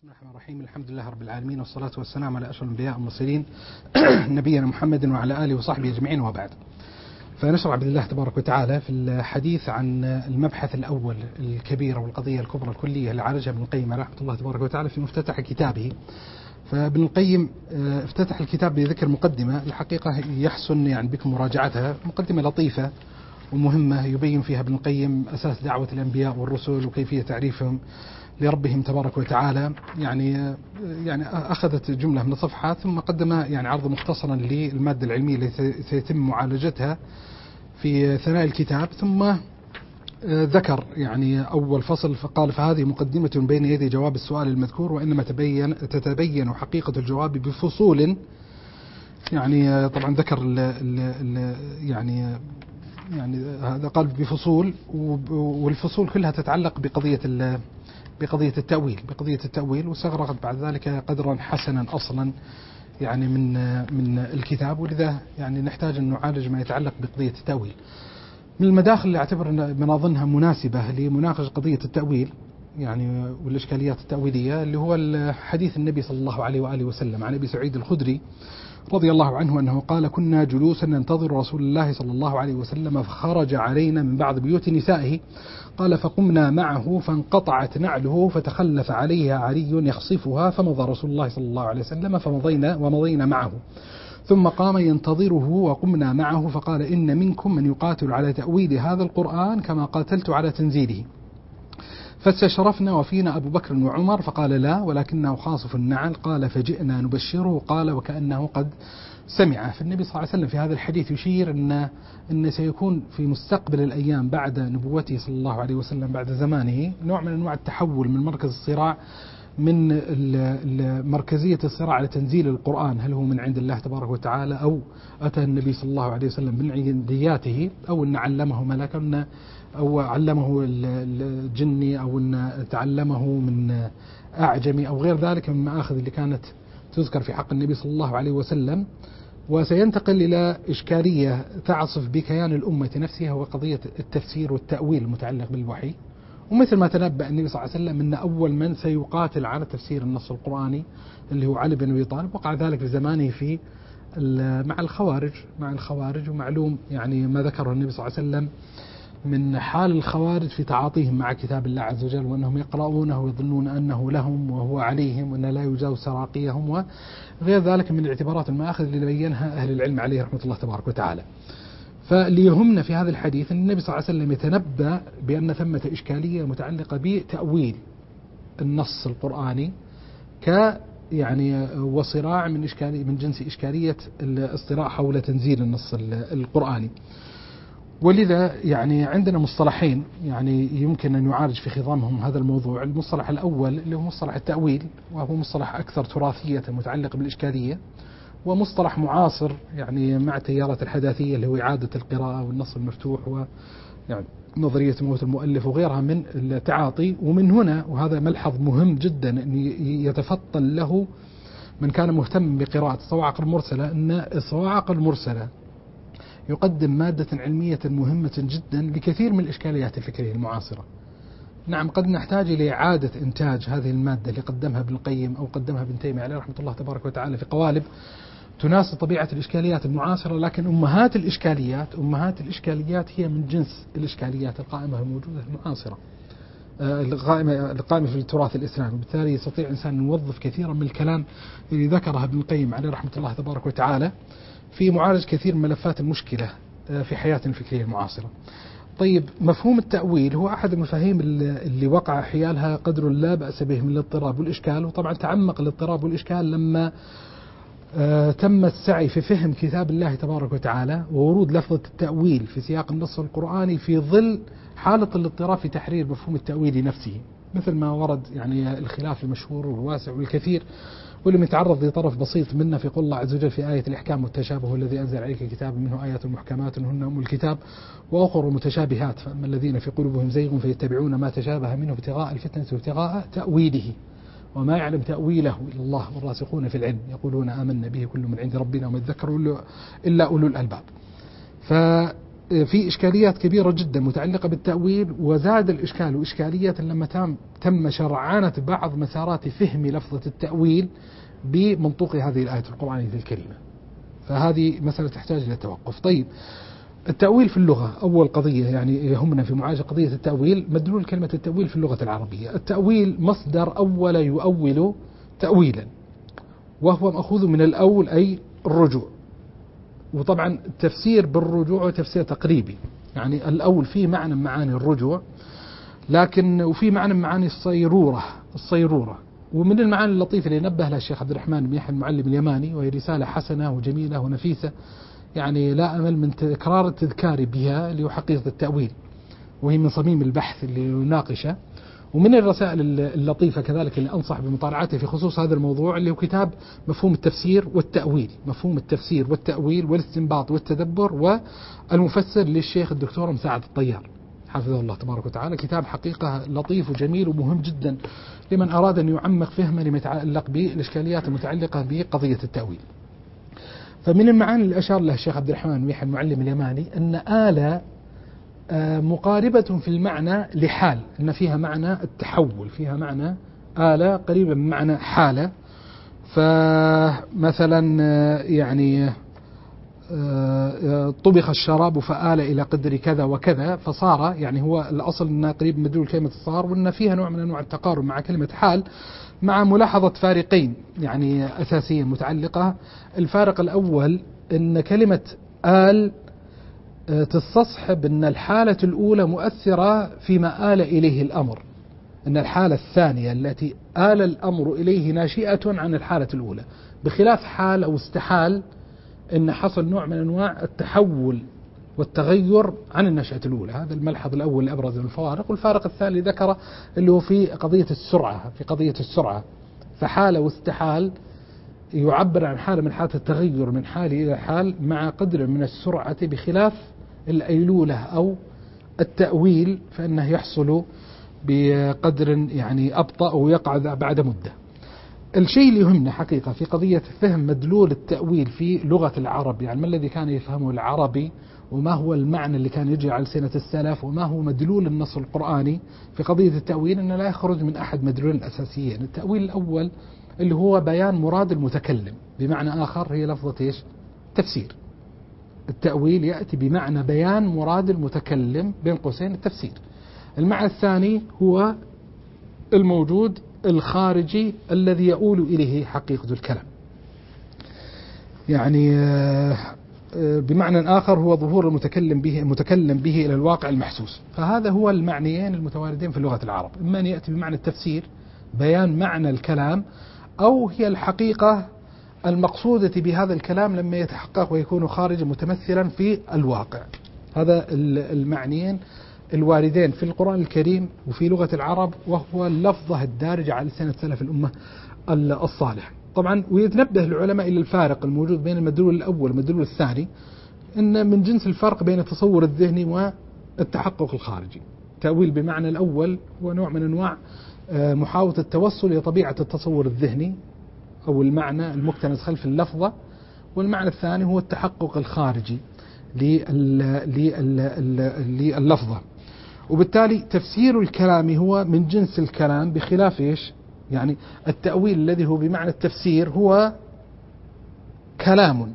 بسم الله الرحمن الرحيم. الحمد لله رب العالمين، والصلاة والسلام على أشرف الأنبياء والمرسلين نبينا محمد وعلى آله وصحبه أجمعين، وبعد. فنشرع بالله تبارك وتعالى في الحديث عن المبحث الأول الكبير والقضية الكبرى الكلية اللي عالجها ابن القيم رحمه الله تبارك وتعالى في مفتتح كتابه. فابن القيم افتتح الكتاب بذكر مقدمة، الحقيقة يحسن يعني بكم مراجعتها، مقدمة لطيفة ومهمة يبين فيها ابن القيم أساس دعوة الأنبياء والرسل وكيفية تعريفهم لربهم تبارك وتعالى. يعني أخذت جملة من الصفحات ثم قدم يعني عرض مختصرا للمادة العلمية التي سيتم معالجتها في ثناء الكتاب. ثم ذكر يعني أول فصل فقال: فهذه مقدمة بين يدي جواب السؤال المذكور، وإنما تتبين حقيقة الجواب بفصول. يعني طبعا ذكر يعني هذا قال بفصول، والفصول كلها تتعلق بقضية التأويل، واستغرقت بعد ذلك قدرا حسنا أصلا يعني من الكتاب، ولذا يعني نحتاج أن نعالج ما يتعلق بقضية التأويل. من المداخل اللي أعتبر من أظنها مناسبة لمناقشة قضية التأويل يعني والإشكاليات التأويلية، اللي هو حديث النبي صلى الله عليه وآله وسلم عن أبي سعيد الخدري رضي الله عنه أنه قال: كنا جلوسا ننتظر رسول الله صلى الله عليه وسلم، فخرج علينا من بعض بيوت نسائه، قال: فقمنا معه فانقطعت نعله فتخلف عليها علي يخصفها، فمضى رسول الله صلى الله عليه وسلم ومضينا معه، ثم قام ينتظره وقمنا معه، فقال: إن منكم من يقاتل على تأويل هذا القرآن كما قاتلت على تنزيله. فاستشرفنا وفينا أبو بكر وعمر، فقال: لا، ولكنه خاصف النعل. قال: فجئنا نبشره، قال: وكأنه قد سمع. فالنبي صلى الله عليه وسلم في هذا الحديث يشير أن سيكون في مستقبل الأيام بعد نبوته صلى الله عليه وسلم، بعد زمانه، نوع من أنواع التحول من مركز الصراع، من مركزية الصراع على تنزيل القرآن، هل هو من عند الله تبارك وتعالى أو أتى النبي صلى الله عليه وسلم من عندياته، أو أن علمه ملكا أو علمه الجني أو أن تعلمه من أعجمي أو غير ذلك من المآخذ اللي كانت تذكر في حق النبي صلى الله عليه وسلم. وسينتقل إلى إشكالية تعصف بكيان الأمة نفسها، هو قضية التفسير والتأويل المتعلق بالوحي. ومثل ما تنبأ النبي صلى الله عليه وسلم أن أول من سيقاتل على تفسير النص القرآني اللي هو علي بن أبي طالب، وقع ذلك في زمانه في مع الخوارج. ومعلوم يعني ما ذكره النبي صلى الله عليه وسلم من حال الخوارج في تعاطيهم مع كتاب الله عز وجل، وأنهم يقرؤونه ويظنون أنه لهم وهو عليهم، وأن لا يجاوز سراقيهم، وغير ذلك من الاعتبارات المآخذ اللي بينها أهل العلم عليه رحمة الله تبارك وتعالى. فليهمنا في هذا الحديث أن النبي صلى الله عليه وسلم يتنبأ بأن ثمة إشكالية متعلقة بتأويل النص القرآني يعني وصراع من جنس إشكالية الصراع حول تنزيل النص القرآني. ولذا يعني عندنا مصطلحين يعني يمكن أن يعالج في خضامهم هذا الموضوع. المصطلح الأول اللي هو مصطلح التأويل، وهو مصطلح أكثر تراثية متعلق بالإشكالية، ومصطلح معاصر يعني مع تيارة الحداثية اللي هو إعادة القراءة والنص المفتوح، ويعني نظرية موت المؤلف وغيرها من التعاطي. ومن هنا، وهذا ملحظ مهم جدا أن يتفطن له من كان مهتم بقراءة الصواعق المرسلة، أن الصواعق المرسلة يقدم مادة علمية مهمة جدا لكثير من الإشكاليات الفكرية المعاصرة. نعم، قد نحتاج إلى إعادة إنتاج هذه المادة اللي قدمها ابن القيم أو قدمها ابن تيمية عليه رحمة الله تبارك وتعالى في قوالب تناسب طبيعة الإشكاليات المعاصرة، لكن أمهات الإشكاليات هي من جنس الإشكاليات القائمة الموجودة المعاصرة، القائمة في التراث الإسلامي. وبالتالي يستطيع إنسان أن يوظف كثيرا من الكلام اللي ذكره ابن القيم عليه رحمة الله تبارك وتعالى في معالجة كثير من ملفات المشكلة في حياتنا الفكرية المعاصرة. طيب، مفهوم التأويل هو أحد المفاهيم اللي وقع حيالها قدر لا بأس به من الاضطراب والإشكال. وطبعا تعمق الاضطراب والإشكال لما تم السعي في فهم كتاب الله تبارك وتعالى وورود لفظة التأويل في سياق النص القرآني في ظل حالة الاضطراب في تحرير مفهوم التأويل نفسه، مثل ما ورد يعني الخلاف المشهور والواسع والكثير، ولم يتعرض لطرف بسيط منه في قول الله عز وجل في آية الإحكام والتشابه: والذي أنزل عليك كتاب منه آيات محكمات هن أم الكتاب وأخر متشابهات، فأما الذين في قلوبهم زيغ فيتبعون ما تشابه منه ابتغاء الفتنة وابتغاء تأويله وما يعلم تأويله إلا الله والراسخون في العلم يقولون آمنا به كل من عند ربنا وما يذكر إلا أولو الألباب. في إشكاليات كبيرة جدا متعلقة بالتأويل، وزاد الإشكال وإشكالية لما تم شرعانة بعض مسارات فهم لفظة التأويل بمنطوق هذه الآية القرآنية الكريمة. فهذه مسألة تحتاج إلى توقف. طيب، التأويل في اللغة أول قضية يعني يهمنا في معالجة قضية التأويل، مدلول كلمة التأويل في اللغة العربية. التأويل مصدر أول يؤول تأويلا، وهو مأخوذ من الأول أي الرجوع. وطبعا التفسير بالرجوع تفسير تقريبي، يعني الأول فيه معنى من معاني الرجوع، لكن وفي معنى من معاني الصيرورة. ومن المعاني اللطيفة اللي نبه لها الشيخ عبد الرحمن بن يحيى المعلم اليماني، وهي رسالة حسنة وجميلة ونفيسة، يعني لا أمل من تكرار التذكار بها، اللي هو حقيقة التأويل، وهي من صميم البحث اللي يناقشه. ومن الرسائل اللطيفة كذلك اللي أنصح بمطالعته في خصوص هذا الموضوع، اللي هو كتاب مفهوم التفسير والتأويل والاستنباط والتدبر والمفسر للشيخ الدكتور مساعد الطيار حفظه الله تبارك وتعالى. كتاب حقيقة لطيف وجميل ومهم جدا لمن أراد أن يعمق فهما لما يتعلق بالإشكاليات المتعلقة بقضية التأويل. فمن المعاني اللي أشار لها الشيخ عبد الرحمن بن يحيى المعلم اليماني أن آلة مقاربة في المعنى لحال، أن فيها معنى التحول، فيها معنى آلة قريبة من معنى حالة. فمثلا يعني طبخ الشراب فآل إلى قدر كذا وكذا، فصار، يعني هو الأصل أنها قريب من مدلول كلمة الصار، وأن فيها نوع من أنواع التقارب مع كلمة حال، مع ملاحظة فارقين يعني أساسية متعلقة. الفارق الأول أن كلمة آل تستصحب أن الحالة الأولى مؤثرة فيما آل إليه الأمر، أن الحالة الثانية التي آل الأمر إليه ناشئة عن الحالة الأولى، بخلاف حال أو استحال أن حصل نوع من أنواع التحول والتغير عن النشأة الأولى. هذا الملحظ الأول اللي أبرز الفوارق. والفارق الثاني ذكره اللي هو في قضية السرعة، فحال واستحال يعبر عن حالة من حالة التغير من حال إلى حال مع قدر من السرعة، بخلاف الأيلولة أو التأويل فإنه يحصل بقدر يعني أبطأ ويقع بعد مدة. الشيء اللي يهمنا حقيقة في قضية فهم مدلول التأويل في لغة العرب، يعني ما الذي كان يفهمه العربي، وما هو المعنى اللي كان يجري على سنة السلف، وما هو مدلول النص القرآني في قضية التأويل، أنه لا يخرج من أحد مدلولين الأساسيين. التأويل الأول اللي هو بيان مراد المتكلم، بمعنى آخر هي لفظة إيش؟ تفسير. التأويل يأتي بمعنى بيان مراد المتكلم بين قوسين التفسير. المعنى الثاني هو الموجود الخارجي الذي يؤول إليه حقيقة الكلام، يعني بمعنى آخر هو ظهور المتكلم به إلى الواقع المحسوس. فهذا هو المعنيين المتواردين في لغة العرب، إما أن يأتي بمعنى التفسير بيان معنى الكلام، أو هي الحقيقة المقصودة بهذا الكلام لما يتحقق ويكون خارجا متمثلا في الواقع. هذا المعنيين الواردين في القرآن الكريم وفي لغة العرب، وهو اللفظة الدارجة على لسان سلف الأمة الصالح. طبعا ويتنبه العلماء إلى الفارق الموجود بين المدلول الأول والمدلول الثاني، إن من جنس الفرق بين التصور الذهني والتحقق الخارجي. تأويل بمعنى الأول هو نوع من أنواع محاولة التوصل إلى طبيعة التصور الذهني أو المعنى المكتنز خلف اللفظة، والمعنى الثاني هو التحقق الخارجي لللفظة. وبالتالي تفسير الكلام هو من جنس الكلام، بخلاف إيش؟ يعني التأويل الذي هو بمعنى التفسير هو كلام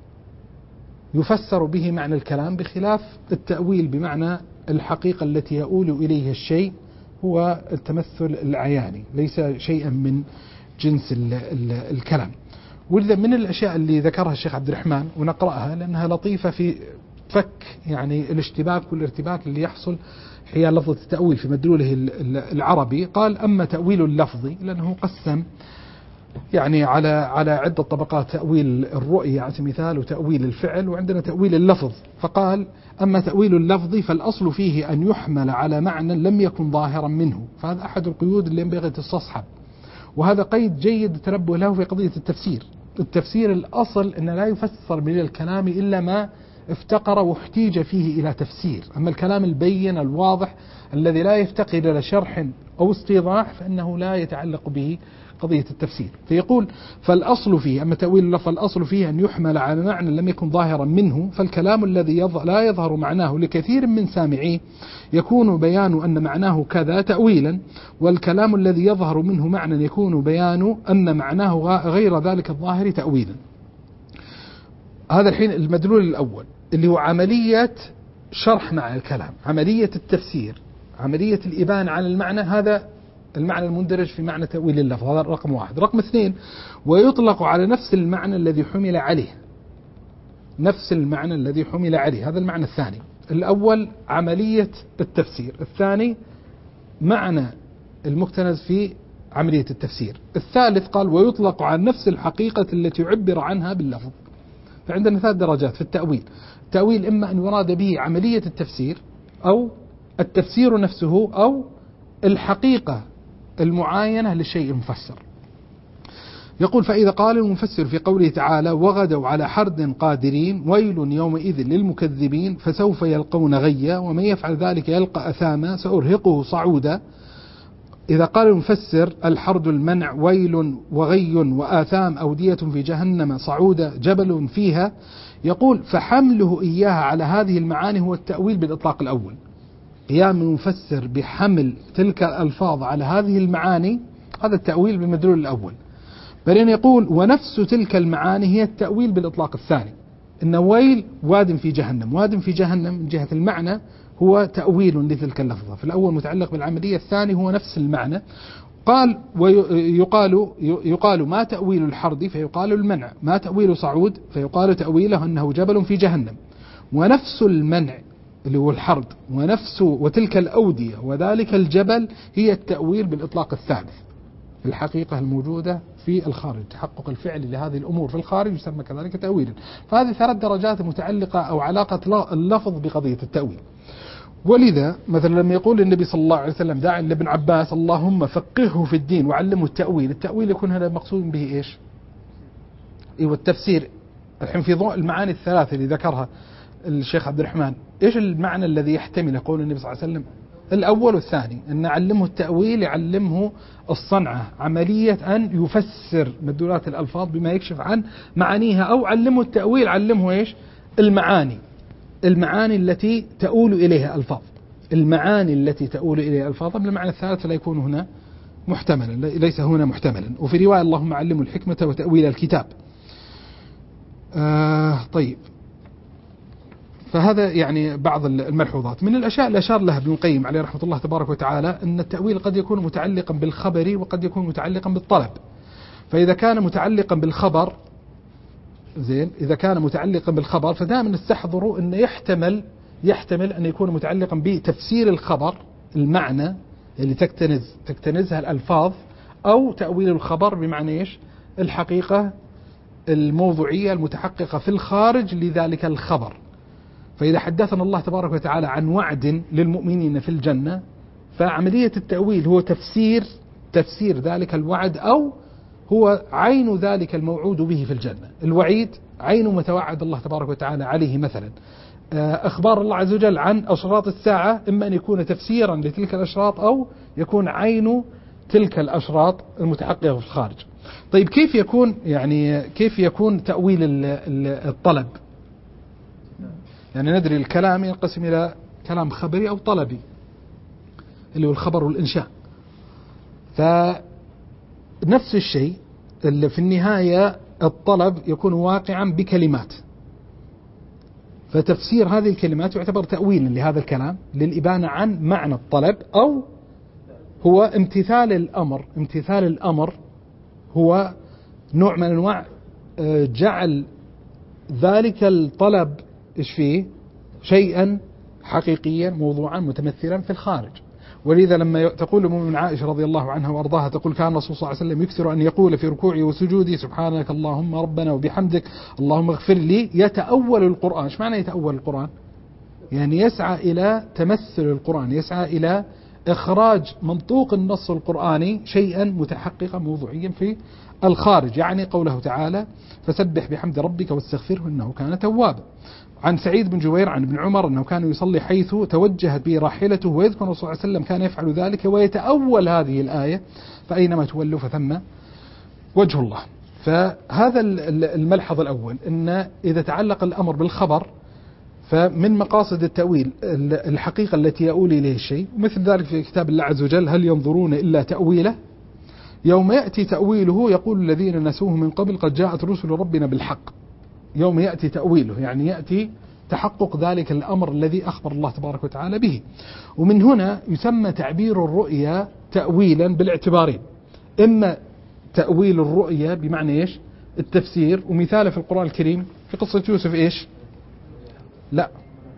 يفسر به معنى الكلام، بخلاف التأويل بمعنى الحقيقة التي يؤول إليه الشيء، هو التمثل العياني، ليس شيئا من جنس الكلام. ولذا من الأشياء اللي ذكرها الشيخ عبد الرحمن ونقرأها لأنها لطيفة في فك يعني الاشتباك والارتباك اللي يحصل حيال لفظة التأويل في مدلوله العربي. قال: أما تأويل اللفظي، لأنه قسم يعني على عدة طبقات: تأويل الرؤية على سبيل المثال، وتأويل الفعل، وعندنا تأويل اللفظ. فقال: أما تأويل اللفظ فالأصل فيه أن يحمل على معنى لم يكن ظاهرا منه. فهذا أحد القيود اللي ينبغي تستصحب، وهذا قيد جيد التنبه له في قضية التفسير الأصل أن لا يفسر من الكلام إلا ما افتقر واحتيج فيه إلى تفسير. أما الكلام البين الواضح الذي لا يفتقر إلى شرح أو استيضاح فإنه لا يتعلق به قضية التفسير. فيقول فالأصل فيه، أما تأويل اللفظ الأصل فيه أن يحمل على معنى لم يكن ظاهرا منه، فالكلام الذي لا يظهر معناه لكثير من سامعيه يكون بيان أن معناه كذا تأويلا، والكلام الذي يظهر منه معنى يكون بيان أن معناه غير ذلك الظاهر تأويلا. هذا الحين المدلول الأول اللي هو عملية شرح معنى الكلام، عملية التفسير، عملية الإبان عن المعنى، هذا المعنى المندرج في معنى تأويل اللفظ، هذا رقم واحد. رقم اثنين، ويطلق على نفس المعنى الذي حمل عليه، نفس المعنى الذي حمل عليه، هذا المعنى الثاني. الأول عملية التفسير، الثاني معنى المكتنز في عملية التفسير، الثالث قال ويطلق على نفس الحقيقة التي يعبر عنها باللفظ. فعندنا ثلاث درجات في التأويل. التأويل إما أن يراد به عملية التفسير، أو التفسير نفسه، أو الحقيقة المعاينة للشيء المفسر. يقول فإذا قال المفسر في قوله تعالى وغدوا على حرد قادرين ويل يومئذ للمكذبين فسوف يلقون غيا ومن يفعل ذلك يلقى أثاما سأرهقه صعودا. إذا قال المفسر الحرد المنع، ويل وغي وآثام أودية في جهنم صعودا جبل فيها، يقول فحمله إياها على هذه المعاني هو التأويل بالإطلاق الأول. قيام المفسر بحمل تلك الألفاظ على هذه المعاني هذا التأويل بالمدلول الأول. بعدين يقول ونفس تلك المعاني هي التأويل بالإطلاق الثاني، إن ويل واد في جهنم، واد في جهنم من جهة المعنى هو تأويل لتلك اللفظة، فالأول متعلق بالعملية، الثاني هو نفس المعنى. قال ويقال ما تأويل الحرد فيقال المنع، ما تأويل صعود فيقال تأويله أنه جبل في جهنم، ونفس المنع اللي هو الحرد ونفس وتلك الأودية وذلك الجبل هي التأويل بالإطلاق الثالث، الحقيقة الموجودة في الخارج، تحقق الفعل لهذه الأمور في الخارج يسمى كذلك تأويلا. فهذه ثلاث درجات متعلقة أو علاقة اللفظ بقضية التأويل. ولذا مثلا لما يقول النبي صلى الله عليه وسلم داعي لابن عباس اللهم فقهه في الدين وعلمه التأويل، التأويل يكون هنا مقصود به إيش؟ إيوه التفسير. الحين في ضوء المعاني الثلاثة اللي ذكرها الشيخ عبد الرحمن، إيش المعنى الذي يحتمل قول النبي صلى الله عليه وسلم؟ الأول والثاني، أن علمه التأويل يعلمه الصنعة، عملية أن يفسر مدلولات الألفاظ بما يكشف عن معانيها، أو علمه التأويل علمه إيش؟ المعاني، المعاني التي تؤول إليها ألفاظ، المعاني التي تؤول إليها ألفاظ. المعنى الثالث لا يكون هنا محتملا، ليس هنا محتملا. وفي رواية اللهم علمه الحكمة وتأويل الكتاب. طيب، فهذا يعني بعض الملحوظات. من الأشياء اللي أشار لها ابن القيم عليه رحمة الله تبارك وتعالى أن التأويل قد يكون متعلقا بالخبر وقد يكون متعلقا بالطلب. فإذا كان متعلقا بالخبر زين، إذا كان متعلقا بالخبر فدائما استحضروا أن يحتمل أن يكون متعلقا بتفسير الخبر، المعنى اللي تكتنزها الألفاظ، أو تأويل الخبر بمعنى إيش؟ الحقيقة الموضوعية المتحققة في الخارج لذلك الخبر. فإذا حدثنا الله تبارك وتعالى عن وعد للمؤمنين في الجنة، فعملية التأويل هو تفسير ذلك الوعد، أو هو عين ذلك الموعود به في الجنة. الوعيد عين ما توعد الله تبارك وتعالى عليه. مثلا أخبار الله عز وجل عن أشراط الساعة إما أن يكون تفسيرا لتلك الأشراط، أو يكون عين تلك الأشراط المتحققة في الخارج. طيب كيف يكون تأويل الطلب؟ يعني ندري الكلام ينقسم إلى كلام خبري أو طلبي، اللي هو الخبر والإنشاء. فنفس الشيء اللي في النهاية الطلب يكون واقعا بكلمات، فتفسير هذه الكلمات يعتبر تأويلا لهذا الكلام للإبانة عن معنى الطلب، أو هو امتثال الأمر. امتثال الأمر هو نوع من أنواع جعل ذلك الطلب إيش فيه؟ شيئا حقيقيا موضوعا متمثلا في الخارج. ولذا لما تقول من عائشة رضي الله عنها وأرضاها تقول كان الرسول صلى الله عليه وسلم يكثر أن يقول في ركوعه وسجوده سبحانك اللهم ربنا وبحمدك اللهم اغفر لي، يتأول القرآن. ايش معنى يتأول القرآن؟ يعني يسعى إلى تمثل القرآن، يسعى إلى إخراج منطوق النص القرآني شيئا متحققا موضوعيا في الخارج، يعني قوله تعالى فسبح بحمد ربك واستغفره إنه كان توابا. عن سعيد بن جبير عن ابن عمر أنه كان يصلي حيث توجهت به راحلته، ويذكر الرسول صلى الله عليه وسلم كان يفعل ذلك ويتأول هذه الآية فأينما تولوا فثم وجه الله. فهذا الملحظ الأول، أن إذا تعلق الأمر بالخبر فمن مقاصد التأويل الحقيقة التي يؤول إليه الشيء، مثل ذلك في كتاب الله عز وجل هل ينظرون إلا تأويله يوم يأتي تأويله يقول الذين نسوه من قبل قد جاءت رسل ربنا بالحق. يوم يأتي تأويله يعني يأتي تحقق ذلك الأمر الذي أخبر الله تبارك وتعالى به. ومن هنا يسمى تعبير الرؤيا تأويلا بالاعتبارين، إما تأويل الرؤيا بمعنى إيش؟ التفسير، ومثاله في القرآن الكريم في قصة يوسف إيش؟ لا،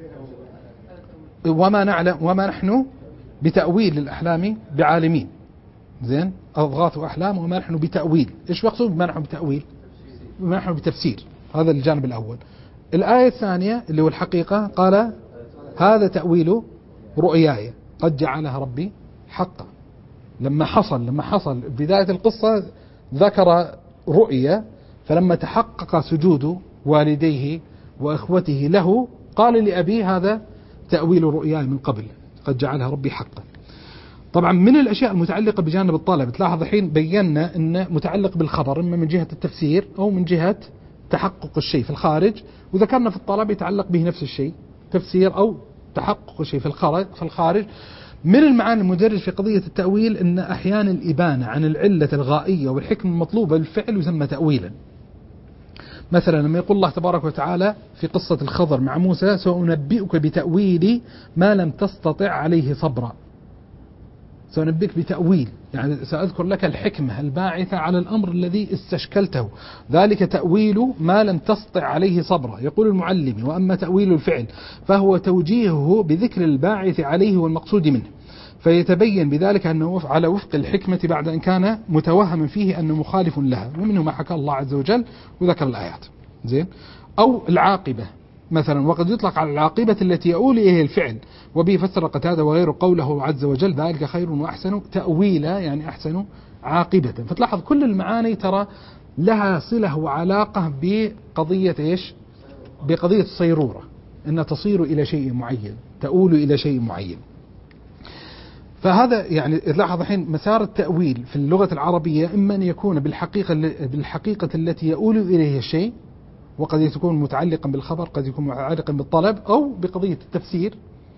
وما نحن بتأويل الأحلام بعالمين. زين، أضغاث أحلام وما نحن بتأويل. إيش مقصود بما نحن بتأويل؟ بما نحن بتفسير. هذا الجانب الأول. الآية الثانية اللي هو الحقيقة قال هذا تأويل رؤياي قد جعلها ربي حقا. لما حصل بداية القصة ذكر رؤيا، فلما تحقق سجود والديه وإخوته له قال لأبيه هذا تأويل رؤياي من قبل قد جعلها ربي حقا. طبعا من الأشياء المتعلقة بجانب الطلب تلاحظ الحين بينا أنه متعلق بالخبر إما من جهة التفسير أو من جهة تحقق الشيء في الخارج، وذكرنا في الطلب يتعلق به نفس الشيء، تفسير أو تحقق الشيء في الخارج. من المعاني المدرج في قضية التأويل أن أحيانا الإبانة عن العلة الغائية والحكمة المطلوبة للفعل يسمى تأويلا. مثلا لما يقول الله تبارك وتعالى في قصة الخضر مع موسى سأنبئك بتأويل ما لم تستطع عليه صبرا، سأنبئك بتأويل يعني سأذكر لك الحكمة الباعثة على الأمر الذي استشكلته، ذلك تأويل ما لم تستطع عليه صبرا. يقول المعلم وأما تأويل الفعل فهو توجيهه بذكر الباعث عليه والمقصود منه، فيتبين بذلك أنه على وفق الحكمة بعد أن كان متوهما فيه أنه مخالف لها، ومنه ما حكى الله عز وجل وذكر الآيات. زين، أو العاقبة مثلا، وقد يطلق على العاقبة التي يؤول إليه الفعل، وبه فسر قتادة وغيره قوله عز وجل ذلك خير وأحسن تأويلا يعني أحسن عاقبة. فتلاحظ كل المعاني ترى لها صلة وعلاقة بقضية إيش؟ بقضية الصيرورة، أن تصير إلى شيء معين، تؤول إلى شيء معين. فهذا يعني لاحظ الحين مسار التأويل في اللغة العربية إما أن يكون بالحقيقة التي يؤول إليه الشيء، وقد يكون متعلقا بالخبر، قد يكون متعلقا بالطلب، أو بقضية التفسير،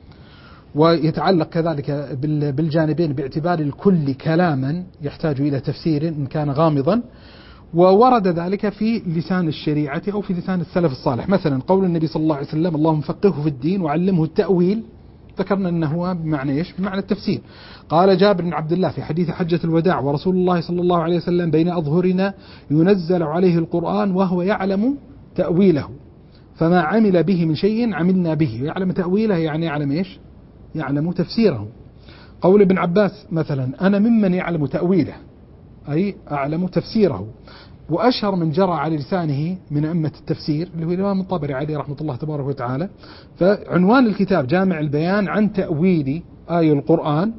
ويتعلق كذلك بالجانبين باعتبار الكل كلاما يحتاج إلى تفسير إن كان غامضا. وورد ذلك في لسان الشريعة أو في لسان السلف الصالح، مثلا قول النبي صلى الله عليه وسلم اللهم فقهه في الدين وعلمه التأويل، ذكرنا أنه هو بمعنى إيش؟ بمعنى التفسير. قال جابر بن عبد الله في حديث حجة الوداع ورسول الله صلى الله عليه وسلم بين أظهرنا ينزل عليه القرآن وهو يعلم تأويله فما عمل به من شيء عملنا به. يعلم تأويله يعني يعلم إيش؟ يعلم تفسيره. قول ابن عباس مثلا أنا ممن يعلم تأويله أي أعلم تفسيره. وأشهر من جرى على لسانه من أئمة التفسير اللي هو الإمام الطبري عليه رحمة الله تبارك وتعالى. فعنوان الكتاب جامع البيان عن تأويل آي القرآن،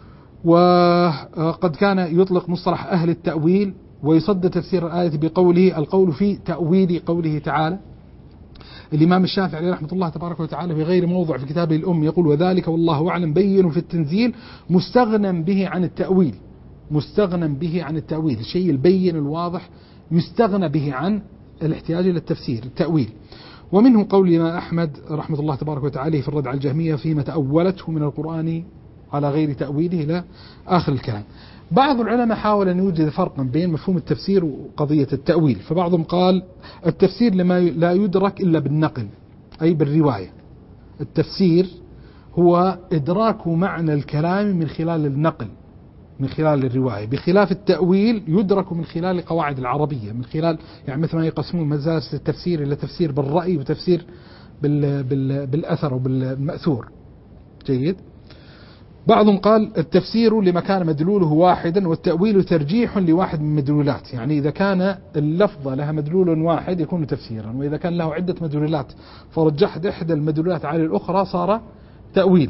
وقد كان يطلق مصطلح أهل التأويل ويصد تفسير الآية بقوله القول في تأويل قوله تعالى. الإمام الشافعي عليه رحمة الله تبارك وتعالى في غير موضع في كتابه الأم يقول وذلك والله أعلم بين في التنزيل مستغنى به عن التأويل، مستغنى به عن التأويل، الشيء البين الواضح يستغنى به عن الاحتياج إلى التفسير التأويل. ومنه قول الإمام أحمد رحمة الله تبارك وتعالى في الرد على الجهمية فيما تأولته من القرآن على غير تأويله إلى آخر الكلام. بعض العلماء حاول أن يوجد فرقا بين مفهوم التفسير وقضية التأويل، فبعضهم قال التفسير لما لا يدرك إلا بالنقل أي بالرواية. التفسير هو إدراك معنى الكلام من خلال النقل، من خلال الرواية، بخلاف التأويل يدرك من خلال القواعد العربية، من خلال يعني مثل ما يقسمون مدارس التفسير إلى تفسير بالرأي وتفسير بالأثر وبالمأثور. جيد. بعضهم قال التفسير لما كان مدلوله واحدا والتأويل ترجيح لواحد من مدلولات، يعني إذا كان اللفظة لها مدلول واحد يكون تفسيرا، وإذا كان له عدة مدلولات فرجحت إحدى المدلولات على الأخرى صار تأويلا.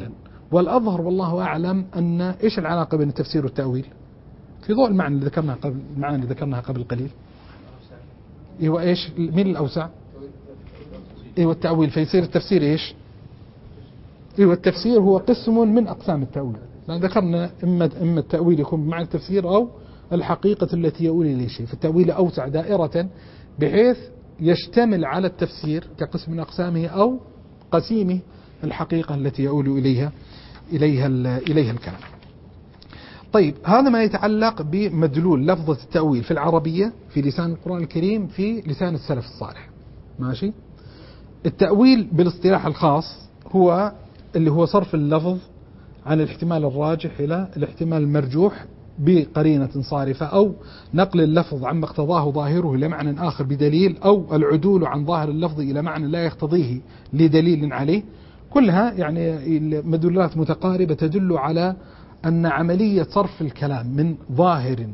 والأظهر والله أعلم أن إيش العلاقة بين التفسير والتأويل في ضوء المعنى اللي ذكرناها قبل قليل. ايوه ايش مين الأوسع؟ ايوه التأويل، فيصير التفسير ايش؟ ايوه التفسير هو قسم من أقسام التأويل، لأن ذكرنا إما التأويل يكون بمعنى التفسير أو الحقيقة التي يؤول إليه شيء، فالتأويل أوسع دائرة بحيث يشتمل على التفسير كقسم من أقسامه أو قسيمه الحقيقة التي يؤول إليها الكلام. طيب هذا ما يتعلق بمدلول لفظة التأويل في العربية في لسان القرآن الكريم في لسان السلف الصالح. ماشي. التأويل بالاصطلاح الخاص هو اللي هو صرف اللفظ عن الاحتمال الراجح إلى الاحتمال المرجوح بقرينة صارفة، أو نقل اللفظ عما اقتضاه ظاهره إلى معنى آخر بدليل، أو العدول عن ظاهر اللفظ إلى معنى لا يقتضيه لدليل عليه. كلها يعني مدلولات متقاربة تدل على أن عملية صرف الكلام من ظاهر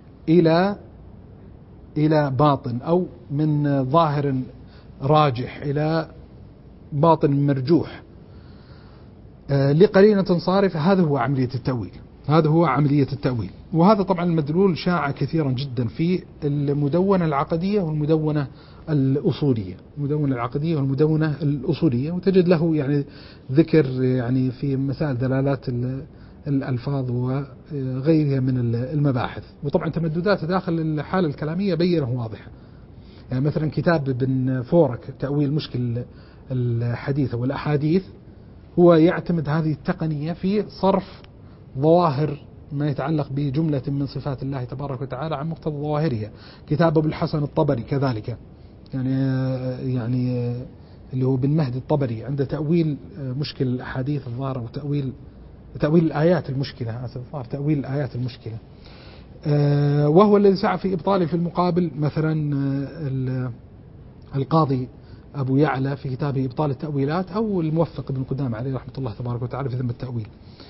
إلى باطن، أو من ظاهر راجح إلى باطن مرجوح لقرينة صارفة، هذا هو عملية التأويل. وهذا طبعا المدلول شاع كثيرا جدا في المدونة العقدية والمدونة الأصولية، وتجد له يعني ذكر يعني في مسائل دلالات الألفاظ وغيرها من المباحث. وطبعا تمددات داخل الحالة الكلامية بينه واضحة. يعني مثلا كتاب ابن فورك تأويل مشكل الحديث والأحاديث هو يعتمد هذه التقنية في صرف ظواهر ما يتعلق بجملة من صفات الله تبارك وتعالى عن مقتضى ظواهرها. كتاب أبو الحسن الطبري كذلك، يعني اللي هو بن مهدي الطبري عند تأويل مشكل الأحاديث الظاهرة، وتأويل الآيات المشكلة، تأويل الآيات المشكلة، وهو الذي سعى في إبطاله. في المقابل مثلا القاضي أبو يعلى في كتابه إبطال التأويلات، أو الموفق ابن قدامة عليه رحمة الله تبارك وتعالى في ذم التأويل.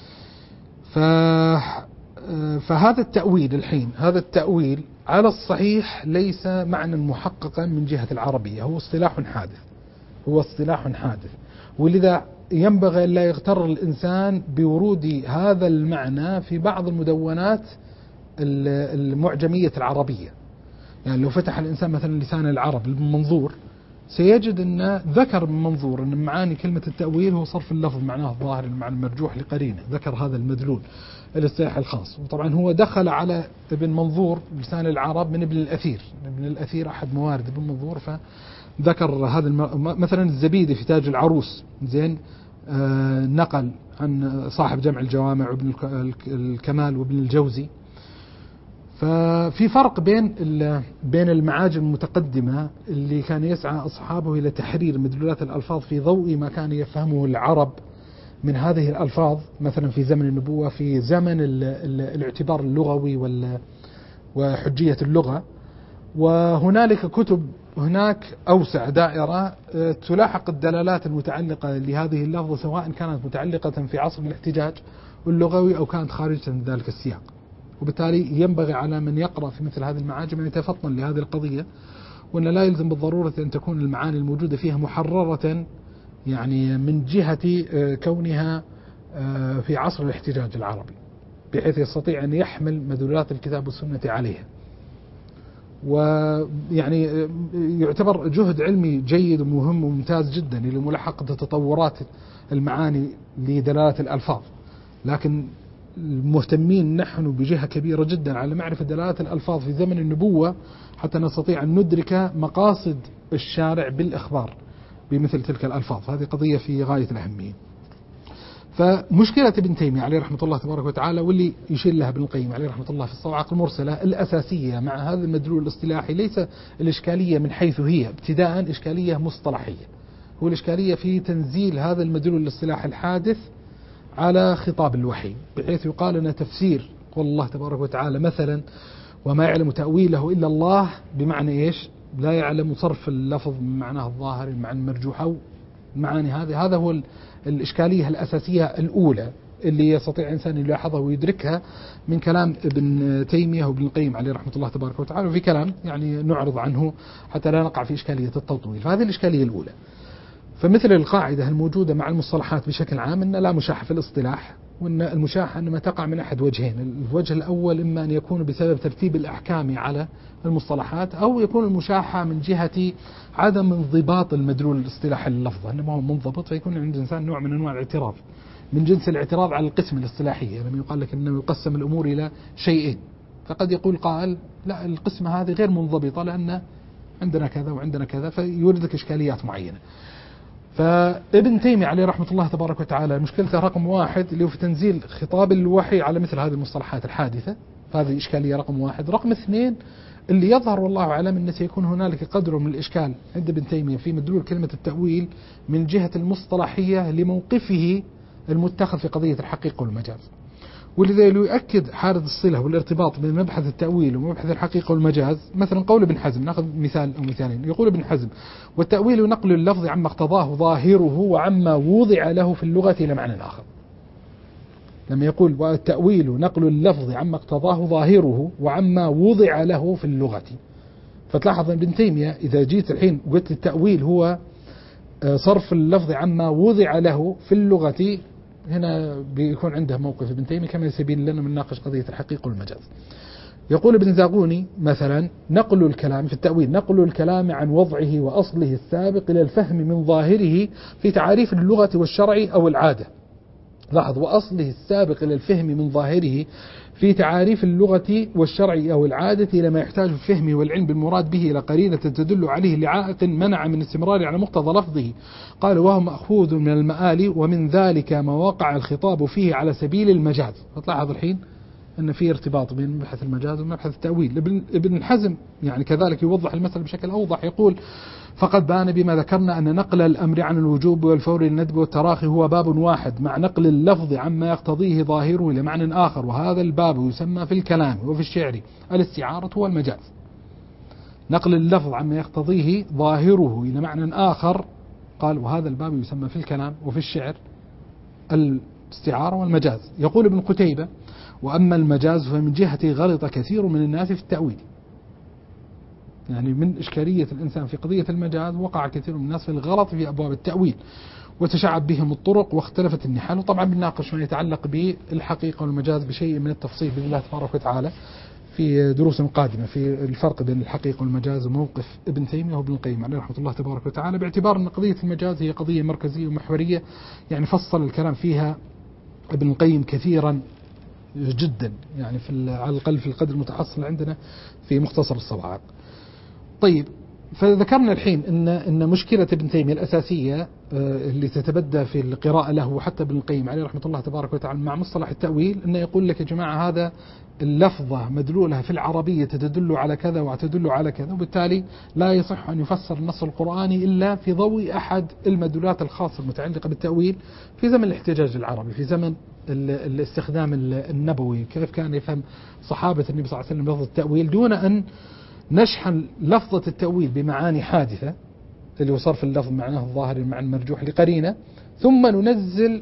فهذا التأويل الحين، هذا التأويل على الصحيح ليس معنى محققا من جهة العربية، هو اصطلاح حادث، ولذا ينبغي أن لا يغتر الإنسان بورود هذا المعنى في بعض المدونات المعجمية العربية. يعني لو فتح الإنسان مثلا لسان العرب المنظور سيجد أن ذكر من منظور أن معاني كلمة التأويل هو صرف اللفظ معناه الظاهر المعنى المرجوح لقرينة، ذكر هذا المدلول الاصطلاح الخاص. وطبعا هو دخل على ابن منظور لسان العرب من ابن الأثير أحد موارد ابن منظور، فذكر هذا مثلا الزبيدي في تاج العروس زين نقل عن صاحب جمع الجوامع وابن الكمال وابن الجوزي. ففي فرق بين المعاجم المتقدمة اللي كان يسعى أصحابه إلى تحرير مدلولات الألفاظ في ضوء ما كان يفهمه العرب من هذه الألفاظ، مثلا في زمن النبوة، في زمن الاعتبار اللغوي وحجية اللغة. وهنالك كتب هناك أوسع دائرة تلاحق الدلالات المتعلقة لهذه اللفظة، سواء كانت متعلقة في عصر الاحتجاج اللغوي أو كانت خارجة من ذلك السياق. وبالتالي ينبغي على من يقرأ في مثل هذه المعاجم أن يتفطن لهذه القضية، وأن لا يلزم بالضرورة أن تكون المعاني الموجودة فيها محررة يعني من جهة كونها في عصر الاحتجاج العربي، بحيث يستطيع أن يحمل مدلولات الكتاب والسنة عليها. ويعني يعتبر جهد علمي جيد ومهم وممتاز جدا لملاحقة تطورات المعاني لدلالات الألفاظ، لكن المهتمين نحن بجهة كبيرة جدا على معرفة دلالات الألفاظ في زمن النبوة حتى نستطيع أن ندرك مقاصد الشارع بالإخبار بمثل تلك الألفاظ. هذه قضية في غاية الأهمية. فمشكلة ابن تيمية عليه رحمة الله تبارك وتعالى، واللي يشير لها ابن القيم عليه رحمة الله في الصواعق المرسلة، الأساسية مع هذا المدلول الاصطلاحي ليس الإشكالية من حيث هي ابتداء إشكالية مصطلحية، هو الإشكالية في تنزيل هذا المدلول الاصطلاحي الحادث على خطاب الوحي، بحيث يقال أن تفسير قول الله تبارك وتعالى مثلا وما يعلم تأويله إلا الله، بمعنى إيش؟ لا يعلم صرف اللفظ من معناه الظاهر المعنى المرجوح أو معاني هذا هو الإشكالية الأساسية الأولى اللي يستطيع إنسان يلاحظها ويدركها من كلام ابن تيمية وابن القيم عليه رحمة الله تبارك وتعالى، وفي كلام يعني نعرض عنه حتى لا نقع في إشكالية التطويل. فهذه الإشكالية الأولى. فمثل القاعدة الموجودة مع المصطلحات بشكل عام أن لا مشاحة في الاصطلاح، وأن المشاحة إنما تقع من أحد وجهين. الوجه الأول إما أن يكون بسبب ترتيب الأحكام على المصطلحات، أو يكون المشاحة من جهة عدم انضباط المدلول الاصطلاحي لللفظة، أنه هو منضبط فيكون عند الإنسان نوع من أنواع الاعتراض، من جنس الاعتراض على القسم الاصطلاحي. لما يقال لك أنه يقسم الأمور إلى شيئين، فقد يقول قائل لا، القسمة هذه غير منضبطة لأن عندنا كذا وعندنا كذا، فيورد لك إشكاليات معينة. فابن تيمية عليه رحمة الله تبارك وتعالى مشكلته رقم واحد اللي هو في تنزيل خطاب الوحي على مثل هذه المصطلحات الحادثة، هذه إشكالية رقم واحد. رقم اثنين اللي يظهر والله أعلم أن سيكون هنالك قدر من الإشكال عند ابن تيمية في مدلول كلمة التأويل من جهة المصطلحية لموقفه المتخذ في قضية الحقيقة والمجاز. ولذا يؤكد حالة الصلة والارتباط بين مبحث التأويل ومبحث الحقيقة والمجاز. مثلا قول ابن حزم، نأخذ مثال أو مثالين. يقول ابن حزم: والتأويل نقل اللفظ عما اقتضاه ظاهره وعما وضع له في اللغة إلى معنى آخر. لما يقول والتأويل نقل اللفظ عما اقتضاه ظاهره وعما وضع له في اللغة، فتلاحظ ابن تيمية إذا جيت الحين وقلت التأويل هو صرف اللفظ عما وضع له في اللغة، هنا بيكون عنده موقف ابن تيمية كما يسبين لنا من ناقش قضية الحقيقة والمجاز. يقول ابن زاغوني مثلا: نقل الكلام في التأويل نقل الكلام عن وضعه وأصله السابق إلى الفهم من ظاهره في تعاريف اللغة والشرع أو العادة. لاحظ: وأصله السابق إلى الفهم من ظاهره في تعاريف اللغة والشرع أو العادة إلى ما يحتاج الفهم والعلم بالمراد به إلى قرينة تدل عليه لعائق منع من استمرار على مقتضى لفظه. قال: وهو مأخوذ من المآل ومن ذلك ما وقع الخطاب فيه على سبيل المجاز. فتلاحظ الحين أن في ارتباط بين مبحث المجاز ومبحث التأويل. ابن حزم يعني كذلك يوضح المسألة بشكل أوضح، يقول: فقد بان بما ذكرنا أن نقل الأمر عن الوجوب والفور للندب والتراخي هو باب واحد مع نقل اللفظ عما يقتضيه ظاهره لمعنى آخر، وهذا الباب يسمى في الكلام وفي الشعر الاستعارة والمجاز. نقل اللفظ عما يقتضيه ظاهره إلى معنى آخر، قال: وهذا الباب يسمى في الكلام وفي الشعر الاستعارة والمجاز. يقول ابن قتيبة: وأما المجاز فمن جهة غلط كثير من الناس في التأويل. يعني من إشكالية الإنسان في قضية المجاز وقع كثير من الناس في الغلط في أبواب التأويل، وتشعب بهم الطرق واختلفت النحال. وطبعا بنناقش ما يتعلق بالحقيقة والمجاز بشيء من التفصيل بإذن الله تبارك وتعالى في دروس قادمة، في الفرق بين الحقيقة والمجاز وموقف ابن تيمية وابن القيم عليه رحمة الله تبارك وتعالى، باعتبار أن قضية المجاز هي قضية مركزية ومحورية، يعني فصل الكلام فيها ابن القيم كثيرا جدا، يعني على الأقل في القدر المتحصل عندنا في مختصر الصواعق. طيب، فذكرنا الحين ان مشكلة ابن تيمية الأساسية اللي تتبدى في القراءة له وحتى ابن القيم عليه رحمة الله تبارك وتعالى مع مصطلح التأويل، انه يقول لك يا جماعة هذا اللفظة مدلولها في العربية تدل على كذا وتدل على كذا، وبالتالي لا يصح أن يفسر النص القرآني إلا في ضوء أحد المدلولات الخاصة المتعلقة بالتأويل في زمن الاحتجاج العربي، في زمن الاستخدام النبوي، كيف كان يفهم صحابة النبي صلى الله عليه وسلم لفظ التأويل دون أن نشحن لفظة التأويل بمعاني حادثة اللي هو صرف اللفظ معناه الظاهر المعنى المرجوح لقرينة، ثم ننزل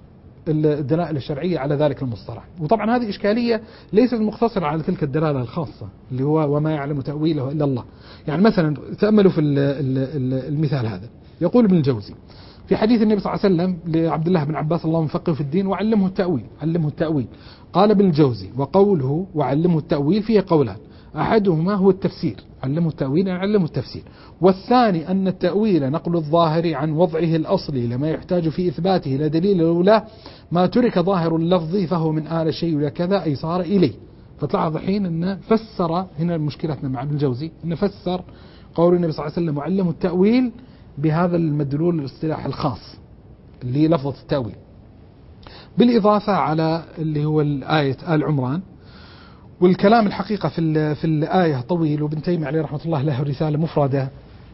الدلائل الشرعية على ذلك المصطلح. وطبعا هذه إشكالية ليست مقتصرة على تلك الدلالة الخاصة اللي هو وما يعلم تأويله إلا الله. يعني مثلا تأملوا في المثال هذا. يقول ابن الجوزي في حديث النبي صلى الله عليه وسلم لعبد الله بن عباس: اللهم فقهه في الدين وعلمه التأويل، علمه التأويل. قال ابن الجوزي: وقوله وعلمه التأويل فيه قولان: أحدهما هو التفسير، علمه التأويل يعني علمه التفسير، والثاني أن التأويل نقل الظاهر عن وضعه الأصلي لما يحتاج في إثباته إلى دليل الأولى ما ترك ظاهر اللفظ فهو من آل الشيء إلى كذا أي صار إليه. فتلاحظ الحين أن فسر هنا مشكلتنا مع ابن الجوزي، أن فسر قول النبي صلى الله عليه وسلم وعلمه التأويل بهذا المدلول الاصطلاح الخاص اللي هي لفظة التأويل، بالإضافة على اللي هو الآية آل عمران. والكلام الحقيقة في الآية طويل، وابن تيمية عليه رحمة الله له رسالة مفردة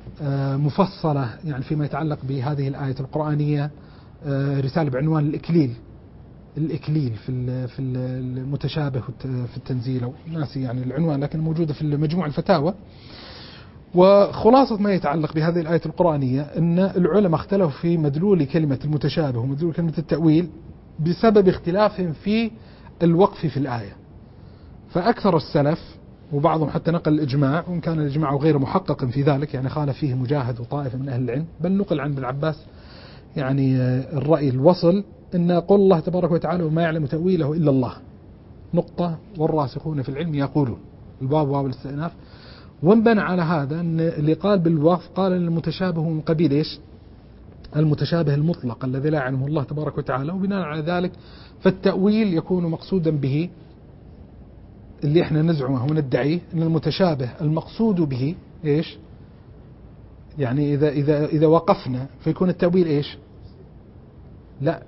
مفصلة يعني فيما يتعلق بهذه الآية القرآنية، رسالة بعنوان الإكليل في المتشابه في التنزيل، أو ناسي يعني العنوان لكن موجودة في مجموع الفتاوى. وخلاصة ما يتعلق بهذه الآية القرآنية أن العلماء اختلفوا في مدلول كلمة المتشابه ومدلول كلمة التأويل بسبب اختلاف في الوقف في الآية. فأكثر السلف وبعضهم حتى نقل الإجماع، وإن كان الإجماع غير محقق في ذلك، يعني خالف فيه مجاهد وطائفة من أهل العلم، بل نقل عن ابن عباس يعني الرأي الوصل أن قول الله تبارك وتعالى وما يعلم تأويله إلا الله نقطة والراسخون في العلم يقولون، الباب باب الاستئناف. وانبنى على هذا أن اللي قال بالوقف قال أن المتشابه من قبيل إيش؟ المتشابه المطلق الذي لا يعلمه الله تبارك وتعالى، وبناء على ذلك فالتأويل يكون مقصودا به اللي احنا نزعمه وندعيه أن المتشابه المقصود به إيش؟ يعني إذا وقفنا فيكون التأويل إيش؟ لا،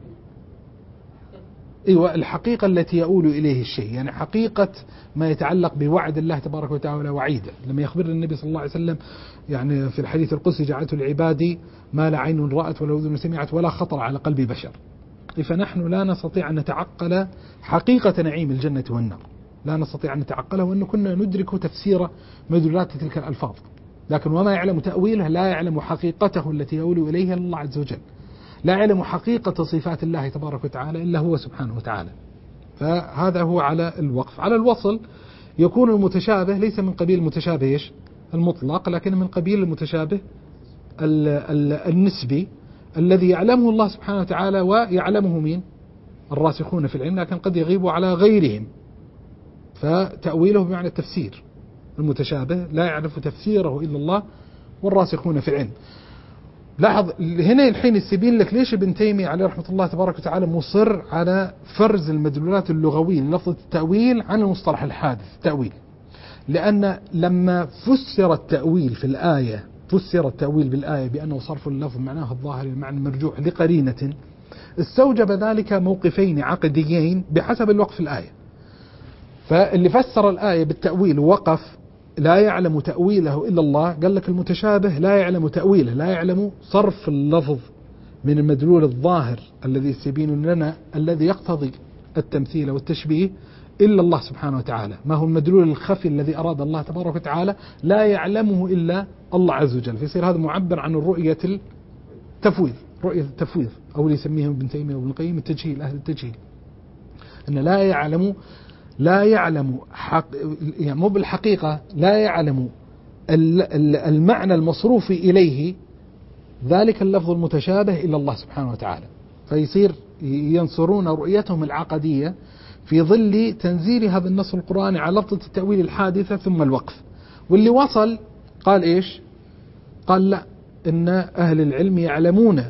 أيوة، الحقيقة التي يؤول إليه الشيء، يعني حقيقة ما يتعلق بوعد الله تبارك وتعالى وعيده، لما يخبر النبي صلى الله عليه وسلم يعني في الحديث القدسي جعلت لعبادي ما لا عين رأت ولا أذن سمعت ولا خطر على قلب بشر. فنحن لا نستطيع أن نتعقل حقيقة نعيم الجنة والنار، لا نستطيع أن نتعقله، وأن كنا ندرك تفسير مدلولات تلك الألفاظ، لكن وما يعلم تأويله لا يعلم حقيقته التي يؤول إليها الله عز وجل، لا يعلم حقيقة صفات الله تبارك وتعالى إلا هو سبحانه وتعالى. فهذا هو على الوقف. على الوصل يكون المتشابه ليس من قبيل المتشابه المطلق، لكن من قبيل المتشابه النسبي الذي يعلمه الله سبحانه وتعالى ويعلمه مين؟ الراسخون في العلم، لكن قد يغيب على غيرهم، فتأويله بمعنى التفسير. المتشابه لا يعرف تفسيره إلا الله والراسخون في العلم. لاحظ هنا الحين يستبين لك ليش ابن تيمية عليه رحمة الله تبارك وتعالى مصر على فرز المدلولات اللغوية للفظ التأويل عن المصطلح الحادث تأويل، لأن لما فسر التأويل في الآية، فسر التأويل بالآية بأنه صرف اللفظ معناه الظاهر المعنى المرجوح لقرينة، استوجب ذلك موقفين عقديين بحسب الوقف الآية. فاللي فسر الآية بالتأويل ووقف لا يعلم تأويله إلا الله، قال لك المتشابه لا يعلم تأويله، لا يعلم صرف اللفظ من المدلول الظاهر الذي يستبين لنا الذي يقتضي التمثيل والتشبيه إلا الله سبحانه وتعالى. ما هو المدلول الخفي الذي أراد الله تبارك وتعالى لا يعلمه إلا الله عز وجل، فيصير هذا معبر عن الرؤية التفويض، رؤية التفويض، أو اللي يسميه ابن تيمية وابن القيم التجهيل، أهل التجهيل، أن لا يعلم يعني مو بالحقيقة، لا يعلم المعنى المصروف إليه ذلك اللفظ المتشابه إلا الله سبحانه وتعالى، فيصير ينصرون رؤيتهم العقدية في ظل تنزيل هذا النص القرآني على لفظة التأويل الحادثة ثم الوقف. واللي وصل قال إيش؟ قال لا، إن أهل العلم يعلمون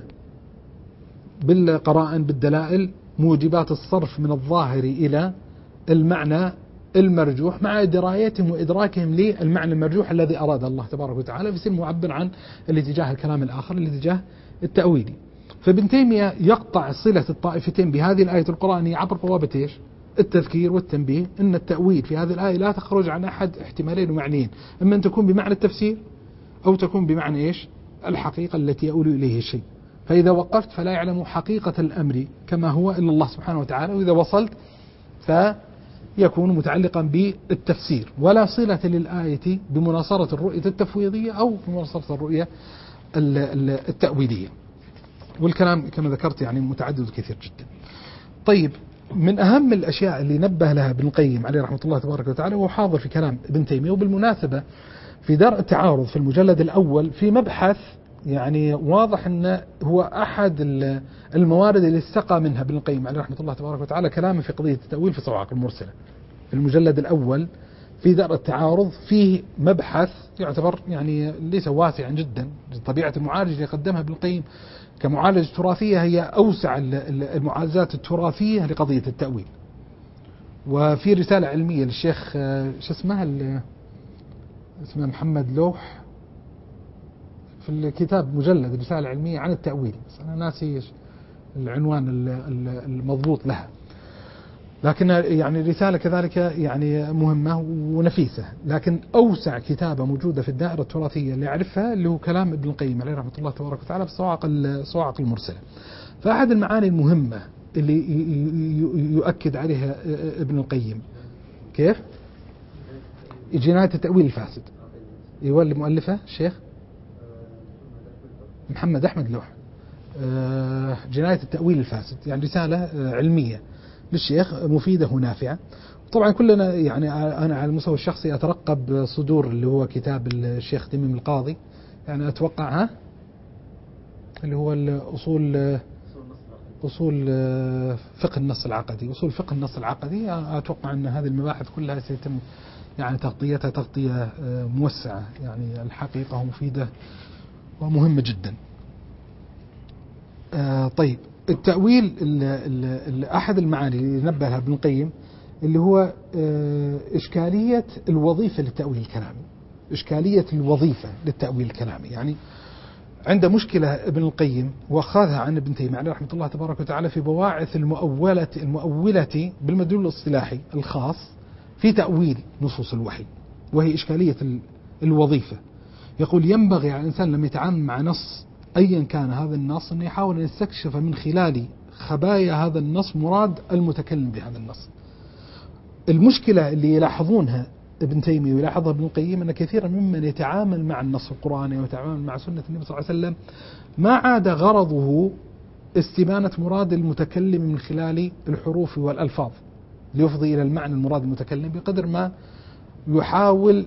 بالقرائن بالدلائل موجبات الصرف من الظاهر إلى المعنى المرجوح مع درايتهم وإدراكهم للمعنى المرجوح الذي أراد الله تبارك وتعالى، فيصير معبر عن الاتجاه الكلام الآخر الاتجاه التأويلي. فابن تيمية يقطع صلة الطائفتين بهذه الآية القرآنية عبر بوابة إيش؟ التذكير والتنبيه أن التأويل في هذه الآية لا تخرج عن أحد احتمالين ومعنيين، إما أن تكون بمعنى التفسير أو تكون بمعنى إيش؟ الحقيقة التي يؤول إليه الشيء. فإذا وقفت فلا يعلم حقيقة الأمر كما هو إلا الله سبحانه وتعالى، وإذا وصلت فيكون متعلقا بالتفسير، ولا صلة للآية بمناصرة الرؤية التفويضية أو بمناصرة الرؤية التأويلية. والكلام كما ذكرت يعني متعدد كثير جدا. طيب، من أهم الأشياء اللي نبه لها ابن القيم عليه رحمة الله تبارك وتعالى وهو حاضر في كلام ابن تيمية، وبالمناسبة في درء التعارض في المجلد الأول في مبحث يعني واضح أنه هو أحد الموارد اللي استقى منها ابن القيم عليه رحمة الله تبارك وتعالى كلامه في قضية التأويل في صواعق المرسلة. في المجلد الأول في درء التعارض فيه مبحث يعتبر يعني ليس واسعا جدا، طبيعة المعالجة اللي قدمها ابن القيم كمعالجة تراثية هي أوسع المعالجات التراثية لقضية التأويل. وفي رسالة علمية للشيخ اسمه محمد لوح في الكتاب مجلد رسالة علمية عن التأويل، بس أنا ناسي العنوان المضبوط لها، لكن يعني رسالة كذلك يعني مهمة ونفيسة. لكن أوسع كتابة موجودة في الدائرة التراثية اللي أعرفها اللي هو كلام ابن القيم عليه رحمة الله تبارك وتعالى في الصواعق المرسلة. فأحد المعاني المهمة اللي يؤكد عليها ابن القيم كيف؟ جناية التأويل الفاسد، يولي مؤلفه الشيخ محمد أحمد لوح، جناية التأويل الفاسد، يعني رسالة علمية للشيخ مفيدة ونافعة، طبعا كلنا يعني أنا على المستوى الشخصي أترقب صدور اللي هو كتاب الشيخ تميم القاضي، يعني أتوقع اللي هو أصول فقه النص العقدي، أصول فقه النص العقدي. أتوقع أن هذه المباحث كلها سيتم يعني تغطيتها تغطية موسعة، يعني الحقيقة مفيدة ومهمة جدا. طيب التأويل أحد المعاني اللي نبهها ابن القيم اللي هو إشكالية الوظيفة للتأويل الكلامي، إشكالية الوظيفة للتأويل الكلامي. يعني عنده مشكلة ابن القيم وأخذها عن ابن تيمية عليه رحمة الله تبارك وتعالى في بواعث المؤولة بالمدلول الاصطلاحي الخاص في تأويل نصوص الوحي، وهي إشكالية الوظيفة. يقول ينبغي على الإنسان لما يتعامل مع نص أيا كان هذا النص أن يحاول أن يستكشف من خلال خبايا هذا النص مراد المتكلم بهذا النص. المشكلة اللي يلاحظونها ابن تيمية ويلاحظها ابن القيم أن كثيرا ممن يتعامل مع النص القرآني ويتعامل مع سنة النبي صلى الله عليه وسلم ما عاد غرضه استبانة مراد المتكلم من خلال الحروف والألفاظ ليفضي إلى المعنى المراد المتكلم، بقدر ما يحاول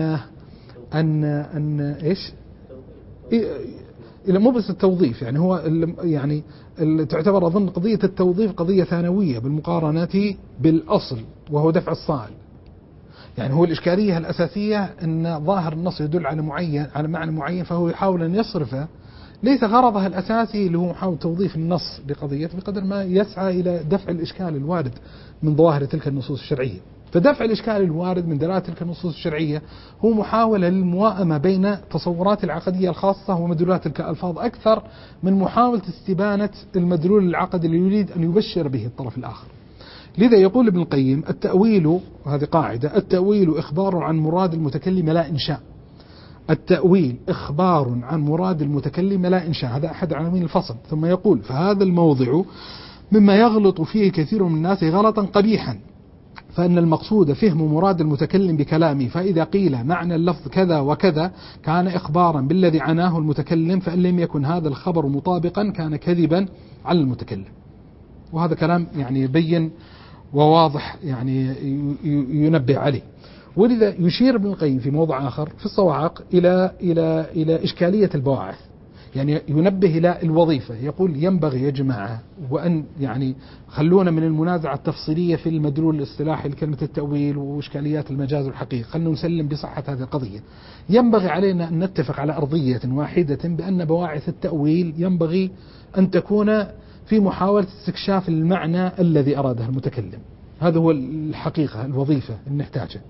أن إيش إلى مو بس التوظيف. يعني هو يعني تعتبر أظن قضية التوظيف قضية ثانوية بالمقارنة بالأصل وهو دفع الصائل. يعني هو الإشكالية الأساسية أن ظاهر النص يدل على معنى معين، فهو يحاول أن يصرفه. ليس غرضها الأساسي اللي هو محاولة توظيف النص بقضية، بقدر ما يسعى إلى دفع الإشكال الوارد من ظواهر تلك النصوص الشرعية. فدفع الإشكال الوارد من دلالة تلك النصوص الشرعية هو محاولة للموائمة بين تصورات العقدية الخاصة ومدلولات تلك الألفاظ أكثر من محاولة استبانة المدلول العقدي اللي يريد أن يبشر به الطرف الآخر. لذا يقول ابن القيم التأويل، وهذه قاعدة، التأويل إخبار عن مراد المتكلم لا إنشاء. التأويل إخبار عن مراد المتكلم لا إنشاء، هذا أحد عناوين الفصل. ثم يقول فهذا الموضع مما يغلط فيه كثير من الناس غلطا قبيحا، فإن المقصود فهم مراد المتكلم بكلامه، فإذا قيل معنى اللفظ كذا وكذا كان إخبارا بالذي عناه المتكلم، فإن لم يكن هذا الخبر مطابقا كان كذبا على المتكلم. وهذا كلام يعني بين وواضح يعني ينبه عليه. ولذا يشير ابن القيم في موضع آخر في الصواعق إلى إشكالية البواعث، يعني ينبه إلى الوظيفة. يقول ينبغي يا جماعة وأن يعني خلونا من المنازعة التفصيلية في المدلول الاصطلاحي لكلمة التأويل وإشكاليات المجاز والحقيقة، خلونا نسلم بصحة هذه القضية. ينبغي علينا أن نتفق على أرضية واحدة بأن بواعث التأويل ينبغي أن تكون في محاولة استكشاف المعنى الذي أراده المتكلم. هذا هو الحقيقة الوظيفة اللي نحتاجها.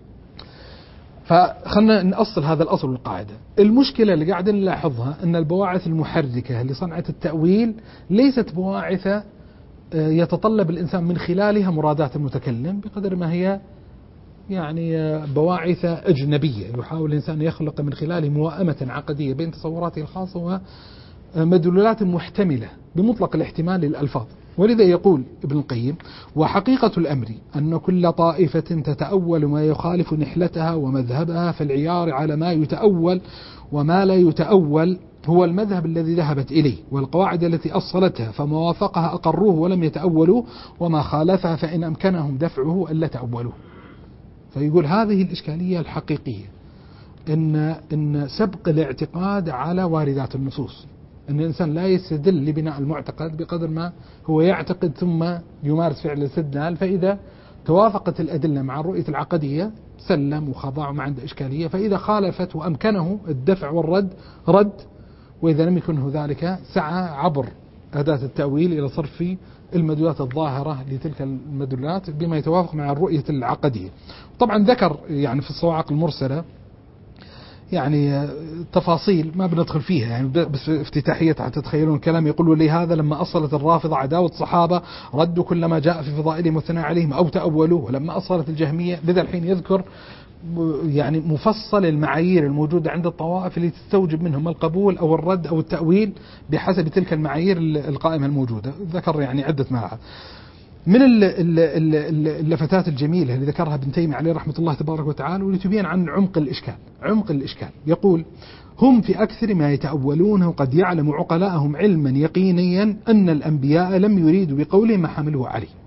فخلنا نأصل هذا الأصل والقاعدة. المشكلة اللي قاعدين نلاحظها أن البواعث المحركة اللي صنعت التأويل ليست بواعث يتطلب الإنسان من خلالها مرادات المتكلم، بقدر ما هي يعني بواعث أجنبية يحاول الإنسان يخلق من خلاله موائمة عقدية بين تصوراته الخاصة ومدلولات محتملة بمطلق الاحتمال للألفاظ. ولذا يقول ابن القيم وحقيقة الأمر أن كل طائفة تتأول ما يخالف نحلتها ومذهبها، فالعيار على ما يتأول وما لا يتأول هو المذهب الذي ذهبت إليه والقواعد التي أصلتها، فما وافقها أقروه ولم يتأولوا، وما خالفها فإن أمكنهم دفعه ألا تأولوه. فيقول هذه الإشكالية الحقيقية، إن سبق الاعتقاد على واردات النصوص، أن الإنسان لا يستدل لبناء المعتقد بقدر ما هو يعتقد ثم يمارس فعل الاستدلال، فإذا توافقت الأدلة مع الرؤية العقدية سلم وخضع وما عنده إشكالية، فإذا خالفت وأمكنه الدفع والرد رد، وإذا لم يكنه ذلك سعى عبر أداة التأويل إلى صرف المدلولات الظاهرة لتلك المدلولات بما يتوافق مع الرؤية العقدية. طبعا ذكر يعني في الصواعق المرسلة يعني تفاصيل ما بندخل فيها، يعني بس افتتاحيتها تتخيلون الكلام. يقول لي هذا لما أصلت الرافضة عداوة الصحابة ردوا كل ما جاء في فضائلهم والثناء عليهم أو تأولوه، ولما أصلت الجهمية بذا الحين يذكر يعني مفصل المعايير الموجودة عند الطوائف اللي تستوجب منهم القبول أو الرد أو التأويل بحسب تلك المعايير القائمة الموجودة. ذكر يعني عدة مواضع. من اللفتات الجميلة اللي ذكرها ابن تيمية عليه رحمة الله تبارك وتعالى واللي تبين عن عمق الإشكال. يقول هم في أكثر ما يتأولونه قد يعلم عقلاءهم علما يقينيا أن الأنبياء لم يريدوا بقولهم ما حملوه عليه.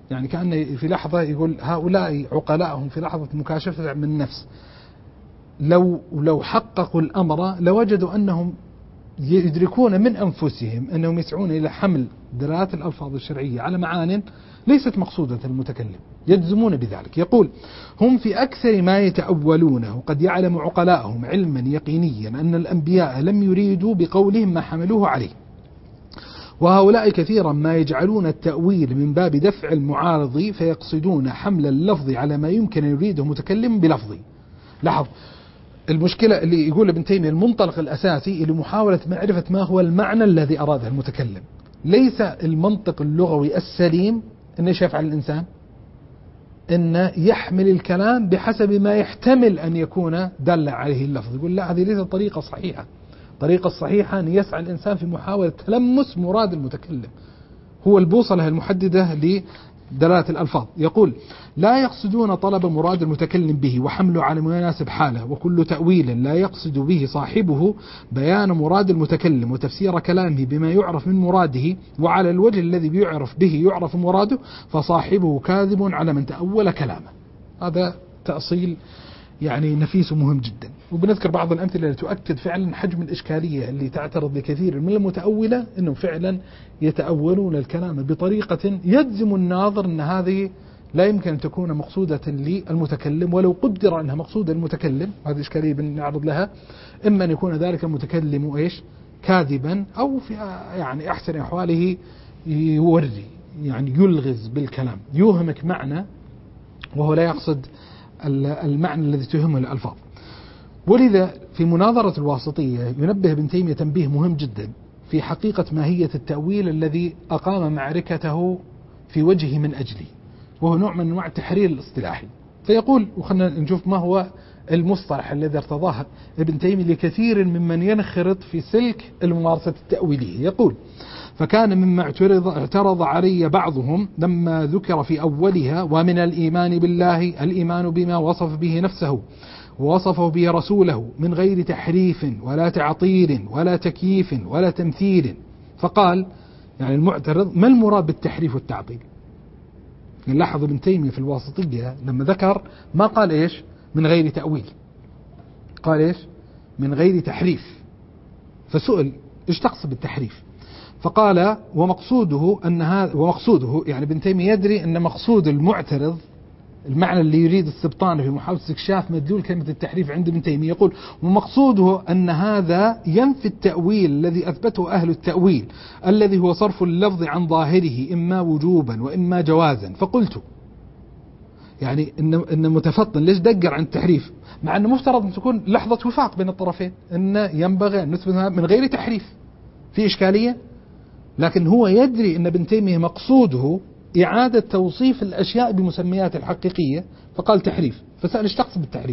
يعني كأنه في لحظة يقول هؤلاء عقلاءهم في لحظة مكاشفة من النفس لو حققوا الأمر لوجدوا أنهم يدركون من أنفسهم أنهم يسعون إلى حمل دلالات الألفاظ الشرعية على معان ليست مقصودة المتكلم، يجزمون بذلك. يقول هم في أكثر ما يتأولونه، قد يعلم عقلاءهم علما يقينيا أن الأنبياء لم يريدوا بقولهم ما حملوه عليه، وهؤلاء كثيرا ما يجعلون التأويل من باب دفع المعارض فيقصدون حمل اللفظ على ما يمكن أن يريده متكلم بلفظه. لاحظ المشكلة اللي يقول ابن تيمية، المنطلق الأساسي لمحاولة معرفة ما هو المعنى الذي أراده المتكلم، ليس المنطق اللغوي السليم أن ايش يفعل الإنسان؟ أن يحمل الكلام بحسب ما يحتمل أن يكون دل عليه اللفظ. يقول لا، هذه ليست طريقة صحيحة. الطريقة الصحيحة أن يسعى الإنسان في محاولة تلمس مراد المتكلم، هو البوصلة المحددة لدلالة الألفاظ. يقول لا يقصدون طلب مراد المتكلم به وحمله على ما يناسب حاله، وكل تأويل لا يقصد به صاحبه بيان مراد المتكلم وتفسير كلامه بما يعرف من مراده وعلى الوجه الذي بيعرف به يعرف مراده، فصاحبه كاذب على من تأول كلامه. هذا تأصيل يعني نفيس ومهم جدا. وبنذكر بعض الأمثلة التي تؤكد فعلا حجم الإشكالية اللي تعترض لكثير من المتأولة أنهم فعلا يتأولون الكلام بطريقة يجزم الناظر أن هذه لا يمكن أن تكون مقصودة للمتكلم، ولو قدر أنها مقصودة للمتكلم، هذه إشكالية بنعرض لها، إما أن يكون ذلك المتكلم إيش كاذبا، أو في يعني أحسن أحواله يوري يعني يلغز بالكلام، يوهمك معنى وهو لا يقصد المعنى الذي تهمه الألفاظ. ولذا في مناظرة الواسطية ينبه ابن تيمية تنبيه مهم جدا في حقيقة ماهية التأويل الذي أقام معركته في وجهه من أجله، وهو نوع من أنواع التحرير الاصطلاحي. فيقول، وخلنا نشوف ما هو المصطلح الذي ارتضاه ابن تيمية لكثير ممن ينخرط في سلك الممارسة التأويلية. يقول فكان مما اعترض علي بعضهم لما ذكر في أولها ومن الإيمان بالله الإيمان بما وصف به نفسه ووصفه به رسوله من غير تحريف ولا تعطيل ولا تكييف ولا تمثيل. فقال يعني المعترض ما المراد بالتحريف والتعطيل؟ نلاحظ ابن تيمية في الواسطية لما ذكر ما قال إيش من غير تأويل، قال إيش من غير تحريف. فسئل إيش تقصد بالتحريف؟ فقال ومقصوده أن هذا، ومقصوده يعني ابن تيمية يدري أن مقصود المعترض المعنى اللي يريد استبطانه في محاولة استكشاف مدلول كلمة التحريف عند ابن تيمية. يقول ومقصوده أن هذا ينفي التأويل الذي أثبته أهل التأويل الذي هو صرف اللفظ عن ظاهره إما وجوبا وإما جوازا. فقلت يعني إن متفطن ليش دقر عن التحريف، مع أنه مفترض أن تكون لحظة وفاق بين الطرفين، أن ينبغي أن نثبتها من غير تحريف، في إشكالية. لكن هو يدري أن ابن تيمية مقصوده إعادة توصيف الأشياء بمسميات الحقيقية، فقال تحريف. فسأل ايش تقصد بالتحريف؟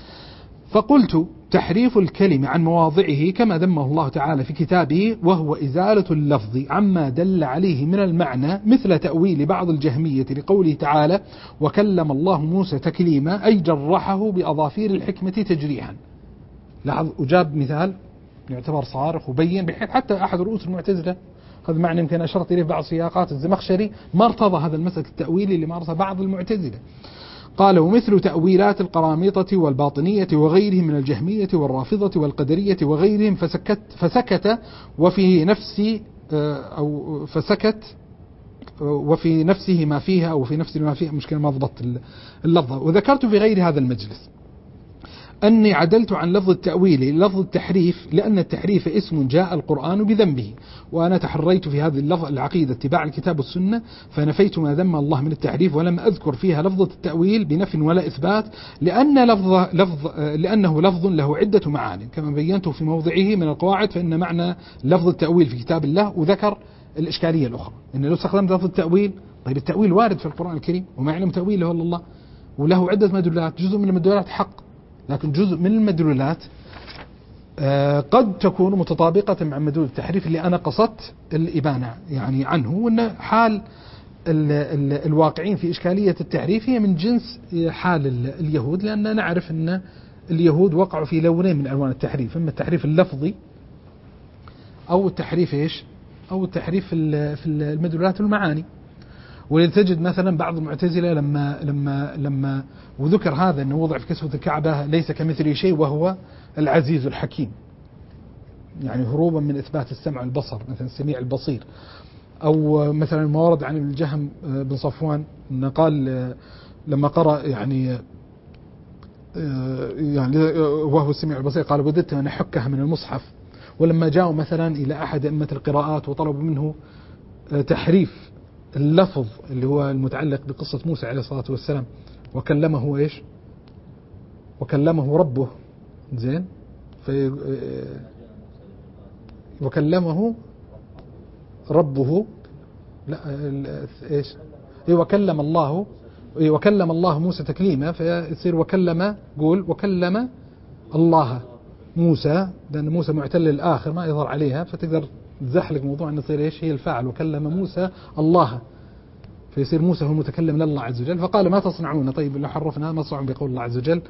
فقلت تحريف الكلمة عن مواضعه كما ذمه الله تعالى في كتابه، وهو إزالة اللفظ عما دل عليه من المعنى، مثل تأويل بعض الجهمية لقوله تعالى وكلم الله موسى تكليما، أي جرحه بأظافير الحكمة تجريحا. لاحظ وجاب مثال يعتبر صارخ وبين، بحيث حتى أحد رؤوس المعتزلة، هذا معنى يمكن أشرت إليه بعض سياقات الزمخشري، ما ارتضى هذا المسلك التأويلي اللي مارسه بعض المعتزلة. قال ومثل تأويلات القرامطة والباطنية وغيرهم من الجهمية والرافضة والقدرية وغيرهم، فسكت وفي نفسي أو فسكت وفي نفسه ما فيها أو في نفسه ما فيها، مشكلة ما ضبط اللفظة. وذكرت في غير هذا المجلس أني عدلت عن لفظ التأويل إلى لفظ التحريف، لأن التحريف اسم جاء القرآن بذنبه، وأنا تحريت في هذه اللفظ العقيدة اتباع الكتاب والسنة، فنفيت ما ذم الله من التحريف ولم أذكر فيها لفظة التأويل بنفي ولا إثبات، لأنه لفظ له عدة معاني كما بينته في موضعه من القواعد. فإن معنى لفظ التأويل في كتاب الله، وذكر الإشكالية الأخرى إن لو استخدمت لفظ التأويل، طيب التأويل وارد في القرآن الكريم وما يعلم تأويله إلا الله، وله عدة مدلولات، جزء من المدلولات حق، لكن جزء من المدلولات قد تكون متطابقة مع مدلول التحريف اللي أنا قصدت الإبانة يعني عنه، وأن حال الواقعين في إشكالية التحريف هي من جنس حال اليهود، لأن نعرف أن اليهود وقعوا في لونين من ألوان التحريف، إما التحريف اللفظي أو التحريف إيش، أو التحريف في المدلولات والمعاني. ولتجد مثلا بعض المعتزلة لما وذكر هذا أنه وضع في كسوة الكعبة ليس كمثله شيء وهو العزيز الحكيم، يعني هروبا من إثبات السمع والبصر، مثلا السميع البصير. أو مثلا ما ورد عن الجهم بن صفوان أنه قال لما قرأ يعني وهو السميع البصير قال وددت أن أحكها من المصحف. ولما جاءوا مثلا إلى أحد أئمة القراءات وطلبوا منه تحريف اللفظ اللي هو المتعلق بقصة موسى عليه الصلاة والسلام، وكلمه إيش؟ وكلمه ربه، زين، وكلمه ربه، لا إيش، وكلم الله، وكلم الله موسى تكليما، فيصير وكلم، قول وكلم الله موسى، لأن موسى معتل الآخر ما يظهر عليها، فتقدر تزحلق موضوع أن يصير إيش هي الفاعل، وكلم موسى الله، فيصير موسى هو المتكلم لله عز وجل. فقال ما تصنعون؟ طيب لو حرفنا ما تصنعون بقول الله عز وجل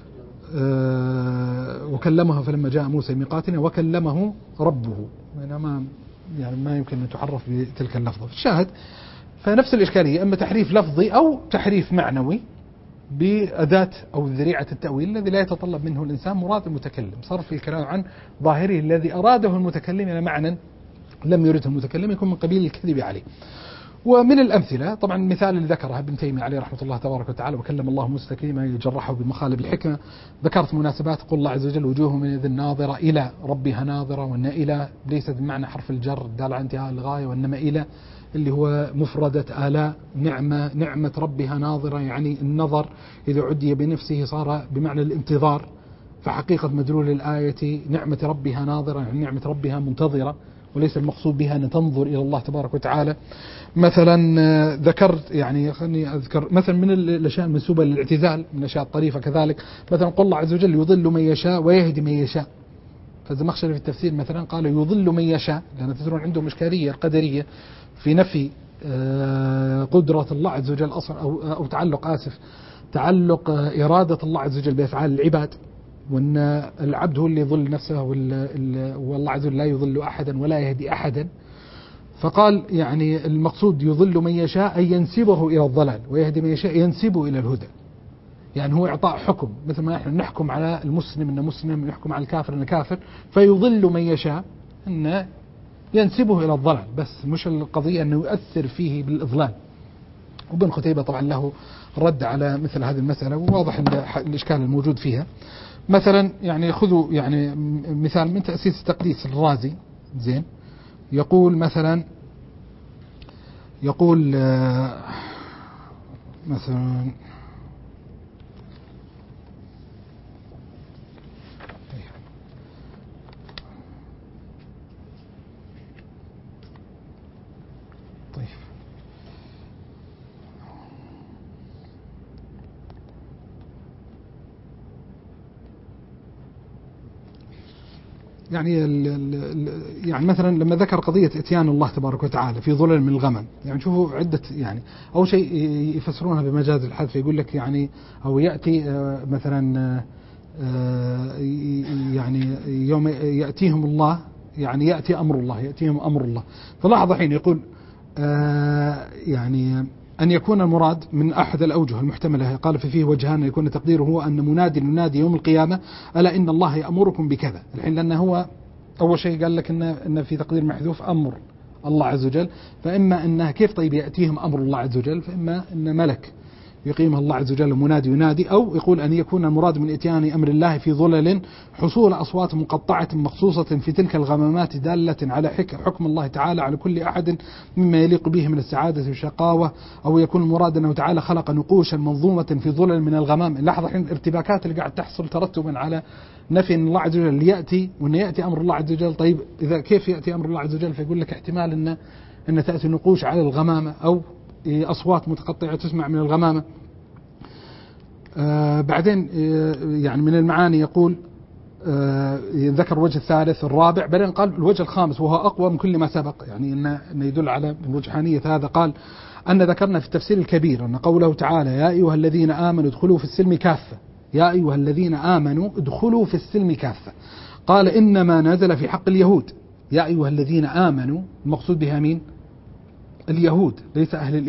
وكلمه فلما جاء موسى ميقاتنا وكلمه ربه، يعني ما يمكن أن تحرف بتلك اللفظة. الشاهد فنفس الإشكالية، إما تحريف لفظي أو تحريف معنوي بأداة أو ذريعة التأويل الذي لا يتطلب منه الإنسان مراد المتكلم، صرف الكلام عن ظاهره الذي أراده المتكلم إلى معنى لم يرده المتكلم، يكون من قبيل الكذب عليه. ومن الأمثلة طبعا المثال اللي ذكرها ابن تيمية عليه رحمة الله تبارك وتعالى، وكلم الله موسى تكليما يجرحه بمخالب الحكمة. ذكرت مناسبات، قول الله عز وجل وجوه من إذ ناظرة إلى ربها ناظرة، وأن إلى ليست بمعنى حرف الجر الدال على انتهاء الغاية، وإنما إلى اللي هو مفردة آلاء، نعمة ربها ناظرة، يعني النظر إذا عدي بنفسه صار بمعنى الانتظار، فحقيقة مدلول الآية نعمة ربها ناظرة، يعني نعمة ربها منتظرة، وليس المقصود بها أن تنظر إلى الله تبارك وتعالى. مثلا ذكرت، يعني خلني أذكر مثلا من الأشياء المنسوبة للاعتزال من الأشياء الطريفة كذلك، مثلا قل الله عز وجل يضل من يشاء ويهدي من يشاء. فالزمخشري في التفسير مثلا قال يضل من يشاء، لأن تدرون عندهم إشكالية القدرية في نفي قدرة الله عز وجل أصلا، أو تعلق إرادة الله عز وجل بأفعال العباد، وأن العبد هو اللي يضل نفسه، والله عز وجل لا يضل أحدا ولا يهدي أحدا. فقال يعني المقصود يضل من يشاء أي ينسبه إلى الضلال، ويهدي من يشاء ينسبه إلى الهدى، يعني هو إعطاء حكم، مثل ما نحن نحكم على المسلم أنه مسلم، نحكم على الكافر أنه كافر، فيضل من يشاء أنه ينسبه إلى الضلال، بس مش القضية أنه يؤثر فيه بالإضلال. وابن قتيبة طبعا له رد على مثل هذه المسألة، وواضح أن الإشكال الموجود فيها. مثلا يعني خذوا يعني مثال من تأسيس تقديس الرازي، زين، يقول مثلا مثلا طيب يعني مثلا لما ذكر قضية اتيان الله تبارك وتعالى في ظلل من الغمم، يعني شوفوا عدة، يعني أول شيء يفسرونها بمجاز الحذف، يقول لك يعني أو يأتي مثلا يعني يوم يأتيهم الله، يعني يأتي أمر الله، يأتيهم أمر الله. فلاحظ حين يقول يعني أن يكون المراد من أحد الأوجه المحتملة، قال فيه وجهان، يكون تقديره هو أن منادي ينادي يوم القيامة ألا إن الله يأمركم بكذا. الحين لأنه هو أول شيء قال لك إن في تقدير محذوف أمر الله عز وجل، فإما أنها كيف طيب يأتيهم أمر الله عز وجل، فإما أن ملك يقيمها الله عز وجل منادي ينادي، أو يقول أن يكون المراد من إتيان أمر الله في ظلل حصول أصوات مقطعة مخصوصة في تلك الغمامات دالة على حكم الله تعالى على كل أحد مما يليق به من السعادة والشقاوة، أو يكون المراد أنه تعالى خلق نقوشا منظومة في ظلل من الغمام. لاحظ الحين الارتباكات اللي قاعد تحصل ترتبا على نفي أن الله عز وجل يأتي، وأن يأتي أمر الله عز وجل. طيب إذا كيف يأتي أمر الله عز وجل؟ فيقول لك احتمال أن تأتي نقوش على الغمامة، أو أصوات متقطعة تسمع من الغمامة. بعدين يعني من المعاني يقول ذكر الوجه الثالث الرابع، بعدين قال الوجه الخامس وهو أقوى من كل ما سبق، يعني إنه يدل على رجحانية هذا. قال أن ذكرنا في التفسير الكبير أن قوله تعالى يا أيها الذين آمنوا ادخلوا في السلم كافة، يا أيها الذين آمنوا ادخلوا في السلم كافة، قال إنما نزل في حق اليهود. يا أيها الذين آمنوا المقصود بها مين؟ اليهود، ليس أهل الإيمان،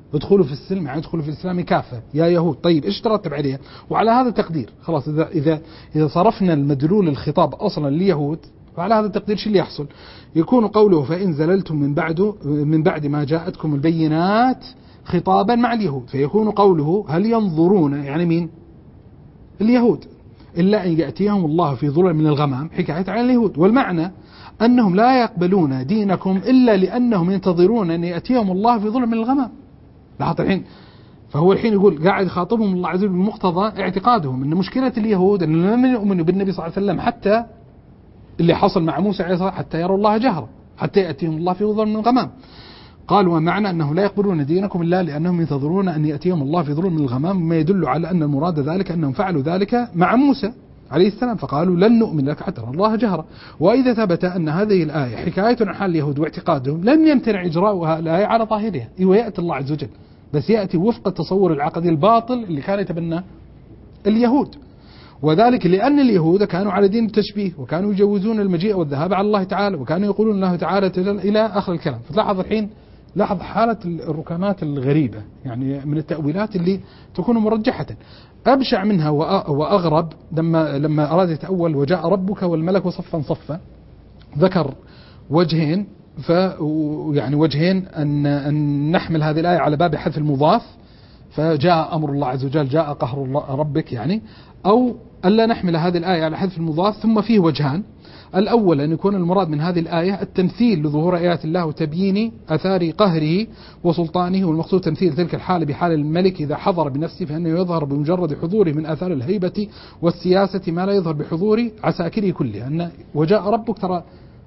ادخلوا في السلم يعني ادخلوا في الإسلام كافة يا يهود. طيب إيش ترتب عليها؟ وعلى هذا التقدير خلاص إذا صرفنا المدلول الخطاب أصلا لليهود، فعلى هذا التقدير شو اللي يحصل؟ يكون قوله فإن زللتم من بعد ما جاءتكم البينات خطابا مع اليهود، فيكون قوله هل ينظرون يعني مين؟ اليهود إلا أن يأتيهم الله في ظلل من الغمام، حكاية عن اليهود. والمعنى أنهم لا يقبلون دينكم إلا لأنهم ينتظرون أن يأتيهم الله في ظلل من الغمام. لاحظ الحين، فهو الحين يقول قاعد يخاطبهم الله عز وجل بمقتضى اعتقادهم أن مشكلة اليهود أن لم يؤمنوا بالنبي صلى الله عليه وسلم حتى اللي حصل مع موسى عليه الصلاة حتى يروا الله جهرا، حتى يأتيهم الله في ظلل من الغمام. قال ومعنى أنه لا يقبلون دينكم إلا لأنهم ينتظرون أن يأتيهم الله في ظلل من الغمام، ما يدل على أن المراد ذلك أنهم فعلوا ذلك مع موسى عليه السلام، فقالوا لن نؤمن لك حتى نرى الله جهرا. وإذا ثبت أن هذه الآية حكاية عن حال اليهود واعتقادهم لم يمتنع إجراؤها الآية على ظاهرها، ويأتي الله عز وجل بس يأتي وفق التصور العقدي الباطل اللي كان يتبناه اليهود، وذلك لأن اليهود كانوا على دين التشبيه، وكانوا يجوزون المجيء والذهاب على الله تعالى، وكانوا يقولون الله تعالى إلى آخر الكلام. فتلاحظ الحين، لاحظ حالة الركامات الغريبة يعني من التأويلات اللي تكون مرجحة. أبشع منها وأغرب لما أراد يتأول وجاء ربك والملك صفا صفا، ذكر وجهين، يعني وجهين أن نحمل هذه الآية على باب حذف المضاف، فجاء أمر الله عز وجل، جاء قهر الله ربك يعني، أو ألا نحمل هذه الآية على حذف المضاف. ثم فيه وجهان، الأول أن يكون المراد من هذه الآية التمثيل لظهور آيات الله وتبيين أثار قهره وسلطانه، والمقصود تمثيل تلك الحالة بحال الملك إذا حضر بنفسه، فإنه يظهر بمجرد حضوره من آثار الهيبة والسياسة ما لا يظهر بحضور عساكره كلها. أن وجاء ربك ترى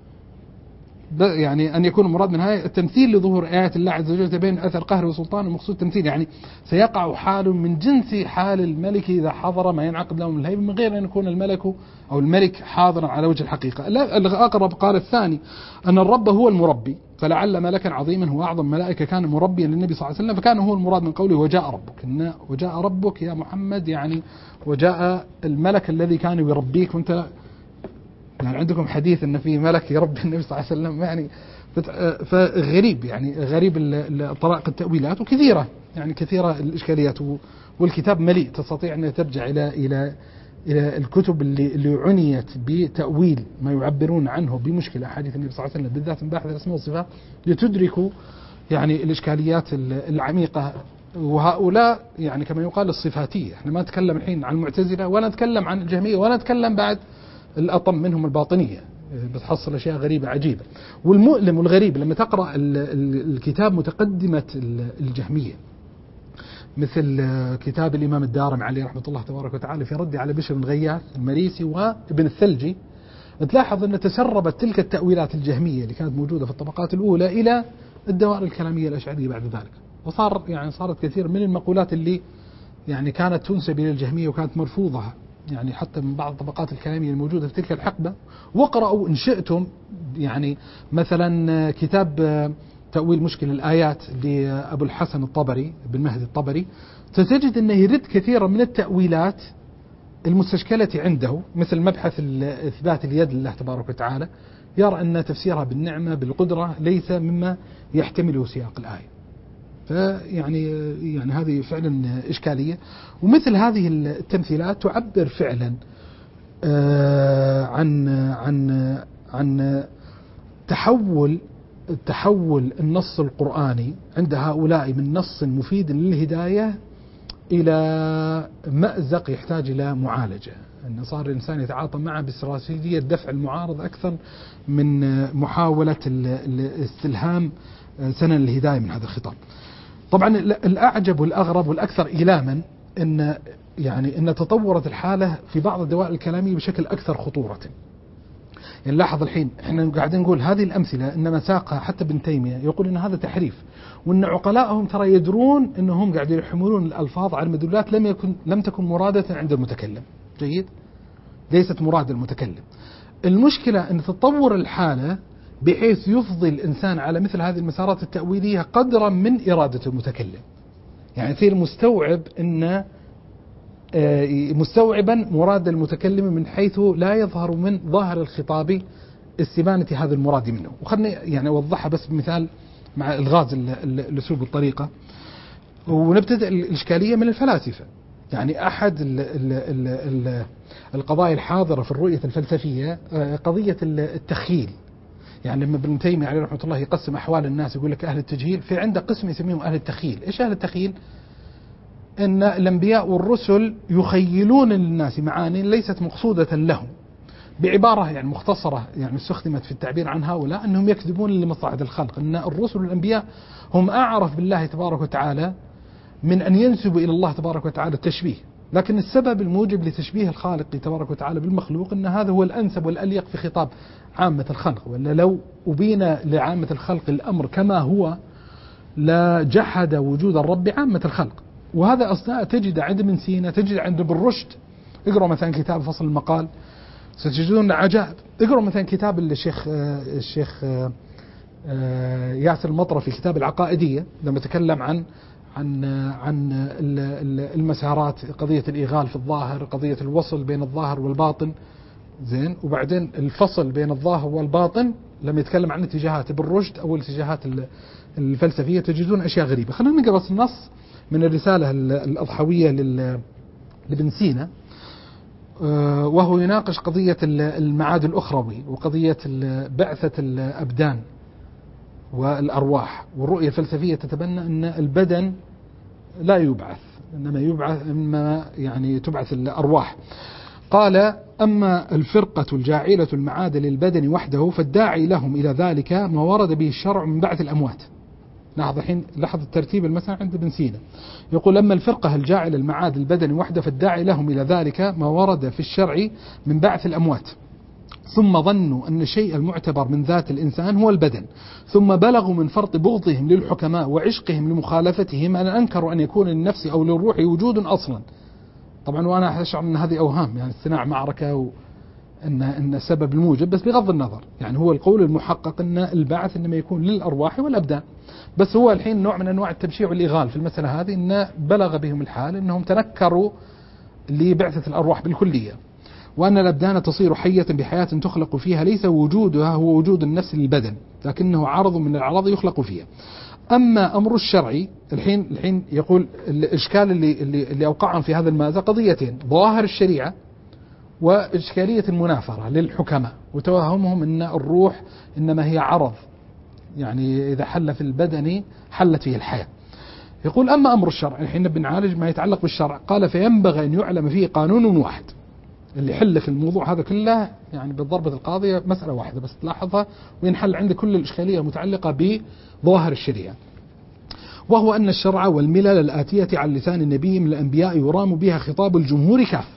يعني أن يكون المراد من هذا التمثيل لظهور آيات الله عز وجل تبين أثر قهر وسلطان، المقصود تمثيل يعني سيقع حال من جنس حال الملك إذا حضر ما ينعقد له من الهيبة، من غير أن يكون الملك أو الملك حاضرا على وجه الحقيقة. الأقرب قال الثاني أن الرب هو المربي، فلعل ملكا عظيما هو أعظم ملائكة كان مربيا للنبي صلى الله عليه وسلم، فكان هو المراد من قوله وجاء ربك، إن وجاء ربك يا محمد يعني وجاء الملك الذي كان يربيك، وأنت يعني عندكم حديث أن في ملك يربي النبي صلى الله عليه وسلم، يعني فغريب، يعني غريب طرائق التأويلات، وكثيرة يعني كثيرة الإشكاليات، والكتاب مليء، تستطيع أن ترجع إلى الكتب اللي عنيت بتأويل ما يعبرون عنه بمشكلة أحاديث النبي صلى الله عليه وسلم، بالذات من باحث الأسماء والصفات، لتدركوا يعني الإشكاليات العميقة. وهؤلاء يعني كما يقال الصفاتية، احنا ما نتكلم الحين عن المعتزلة ولا نتكلم عن الجهمية ولا نتكلم بعد الأطم منهم الباطنية، بتحصل أشياء غريبة عجيبة. والمؤلم والغريب لما تقرأ الكتاب متقدمة الجهمية، مثل كتاب الإمام الدارمي عليه رحمة الله تبارك وتعالى في رد على بشر بن غياث المريسي وابن الثلجي، تلاحظ أن تسربت تلك التأويلات الجهمية اللي كانت موجودة في الطبقات الأولى إلى الدوائر الكلامية الأشعرية بعد ذلك، وصار يعني صارت كثير من المقولات اللي يعني كانت تنسب إلى الجهمية وكانت مرفوضة يعني حتى من بعض الطبقات الكلامية الموجودة في تلك الحقبة. واقرأوا إن شئتم يعني مثلا كتاب تأويل مشكل الآيات لأبو الحسن الطبري بن مهدي الطبري، ستجد أنه يرد كثيرا من التأويلات المستشكلة عنده، مثل مبحث إثبات اليد لله تبارك وتعالى، يرى أن تفسيرها بالنعمة بالقدرة ليس مما يحتمله سياق الآية. فيعني هذه فعلا إشكالية. ومثل هذه التمثيلات تعبر فعلا عن تحول النص القرآني عند هؤلاء من نص مفيد للهداية إلى مأزق يحتاج إلى معالجة، أن صار الإنسان يتعاطى معه باستراتيجية دفع المعارض أكثر من محاولة الاستلهام سنن الهداية من هذا الخطاب. طبعا الأعجب والأغرب والأكثر إيلاما أن تطورت الحالة في بعض الدوائر الكلامية بشكل أكثر خطورة. يعني لاحظ الحين احنا قاعدين نقول هذه الأمثلة إنما ساقها حتى ابن تيمية يقول إن هذا تحريف، وإن عقلاءهم ترى يدرون إنهم قاعدين يحملون الألفاظ على المدلولات لم تكن مرادة عند المتكلم. جيد، ليست مراد المتكلم. المشكلة أن تتطور الحالة بحيث يفضي الإنسان على مثل هذه المسارات التأويلية قدرا من إرادة المتكلم، يعني يصير مستوعبا مراد المتكلم من حيث لا يظهر من ظاهر الخطاب استبانة هذا المراد منه. وخلني يعني أوضحها بس بمثال مع الغاز الأسلوب والطريقة. ونبتدأ الإشكالية من الفلاسفة. يعني أحد القضايا الحاضرة في الرؤية الفلسفية قضية التخيل. يعني لما ابن تيمية عليه رحمة الله يقسم أحوال الناس يقول لك أهل التجهيل، في عنده قسم يسميهم أهل التخيل. إيش أهل التخيل؟ أن الأنبياء والرسل يخيلون للناس معاني ليست مقصودة لهم، بعبارة يعني مختصرة يعني استخدمت في التعبير عن هؤلاء أنهم يكذبون لمصلحة الخلق، أن الرسل والأنبياء هم أعرف بالله تبارك وتعالى من أن ينسبوا إلى الله تبارك وتعالى التشبيه، لكن السبب الموجب لتشبيه الخالق تبارك وتعالى بالمخلوق أن هذا هو الأنسب والأليق في خطاب عامة الخلق، ولا لو أبين لعامة الخلق الأمر كما هو لجحد وجود الرب عامة الخلق. وهذا أصلا تجد عند ابن سينا، تجد عند ابن رشد. اقرأ مثلا كتاب فصل المقال ستجدون عجائب. اقرأ مثلا كتاب الشيخ ياسر المطرفي في كتاب العقائدية لما تكلم عن المسارات، قضية الإيغال في الظاهر، قضية الوصل بين الظاهر والباطن، زين، وبعدين الفصل بين الظاهر والباطن لما يتكلم عن اتجاهات ابن رشد أو الاتجاهات الفلسفية، تجدون أشياء غريبة. خلينا نقرأ بس النص من الرسالة الأضحوية لابن سينا، وهو يناقش قضية المعاد الأخروي وقضية بعثة الأبدان والأرواح. والرؤية الفلسفية تتبنى أن البدن لا يبعث، إنما يعني تبعث الأرواح. قال: أما الفرقة الجاعلة المعاد للبدن وحده فالداعي لهم إلى ذلك ما ورد به الشرع من بعث الأموات. لاحظ الترتيب المثل عند ابن سينا، يقول: أما الفرقة الجاعلة المعاد للبدن وحده فالداعي لهم إلى ذلك ما ورد في الشرع من بعث الأموات، ثم ظنوا أن الشيء المعتبر من ذات الإنسان هو البدن، ثم بلغوا من فرط بغضهم للحكماء وعشقهم لمخالفتهم أن أنكروا أن يكون للنفس أو للروح وجود أصلا. طبعا وأنا أشعر أن هذه أوهام، يعني استناع معركة أن السبب الموجب، بس بغض النظر يعني هو القول المحقق أن البعث إنما يكون للأرواح والأبدان. بس هو الحين نوع من أنواع التبشيع والإغال في المسألة هذه، أن بلغ بهم الحال أنهم تنكروا لبعثة الأرواح بالكلية، وأن الأبدان تصير حية بحياة تخلق فيها ليس وجودها هو وجود النفس للبدن، لكنه عرض من الأعراض يخلق فيها. أما أمر الشرعي الحين يقول الإشكال اللي أوقعهم في هذا المازق قضيتين: ظواهر الشريعة وإشكالية المنافرة للحكماء وتوهمهم أن الروح إنما هي عرض، يعني إذا حل في البدن حلت فيه الحياة. يقول: أما أمر الشرع، الحين بنعالج ما يتعلق بالشرع. قال: فينبغي أن يعلم فيه قانون واحد. اللي حل في الموضوع هذا كله يعني بالضربة القاضية مسألة واحدة بس تلاحظها وينحل عند كل الإشكالية المتعلقة بظواهر الشريعة، وهو أن الشرع والملل الآتية على لسان النبي من الأنبياء يرام بها خطاب الجمهور كافة.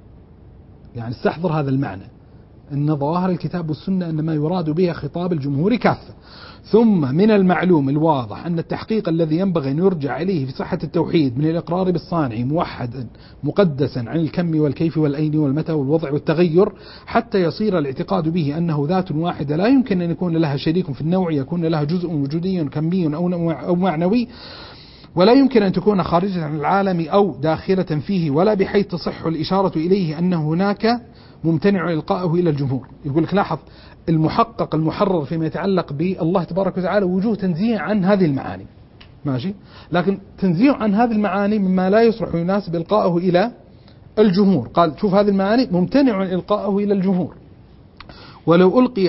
يعني استحضر هذا المعنى، أن ظواهر الكتاب والسنة إنما يراد بها خطاب الجمهور كافة. ثم من المعلوم الواضح أن التحقيق الذي ينبغي أن يرجع إليه في صحة التوحيد من الإقرار بالصانع موحدا مقدسا عن الكم والكيف والأين والمتى والوضع والتغير، حتى يصير الاعتقاد به أنه ذات واحدة لا يمكن أن يكون لها شريك في النوع، يكون لها جزء وجودي كمي أو معنوي، ولا يمكن أن تكون خارجة عن العالم أو داخلة فيه، ولا بحيث تصح الإشارة إليه أن هناك ممتنع إلقائه إلى الجمهور. يقول لك لاحظ المحقق المحرر فيما يتعلق بالله تبارك وتعالى وجوه تنزيه عن هذه المعاني، ماشي، لكن تنزيه عن هذه المعاني مما لا يصلح ويناسب إلقائه إلى الجمهور. قال: شوف هذه المعاني ممتنع إلقائه إلى الجمهور. ولو ألقي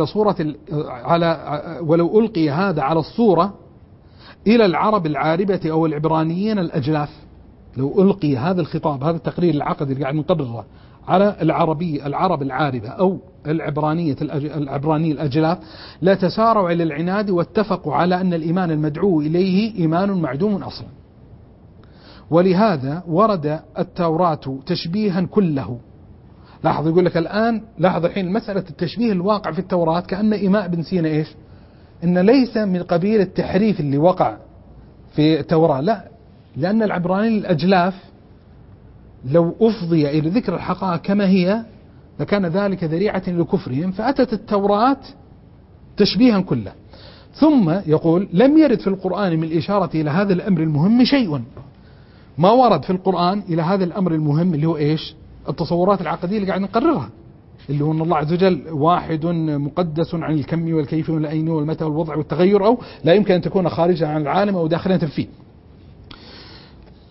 هذا على الصورة إلى العرب العاربة أو العبرانيين الأجلاف، لو ألقي هذا الخطاب، هذا التقرير العقدي اللي قاعد نقرره على العرب العاربة أو العبرانية الأجلاف، لا تسارعوا إلى العناد واتفقوا على أن الإيمان المدعو إليه إيمان معدوم أصلا. ولهذا ورد التوراة تشبيها كله. لاحظ يقول لك الآن، لاحظ الحين مسألة التشبيه الواقع في التوراة كأن إيماء بن سينا إيش؟ إن ليس من قبيل التحريف اللي وقع في التوراة، لا، لأن العبرانيين الأجلاف لو أفضي إلى ذكر الحقائق كما هي لكان ذلك ذريعة لكفرهم، فأتت التوراة تشبيها كله. ثم يقول: لم يرد في القرآن من الإشارة إلى هذا الأمر المهم شيء. ما ورد في القرآن إلى هذا الأمر المهم اللي هو إيش؟ التصورات العقدية اللي قاعد نقررها، اللي هو أن الله عز وجل واحد مقدس عن الكم والكيف والأين والمتى والوضع والتغير، أو لا يمكن أن تكون خارجة عن العالم أو داخلة فيه.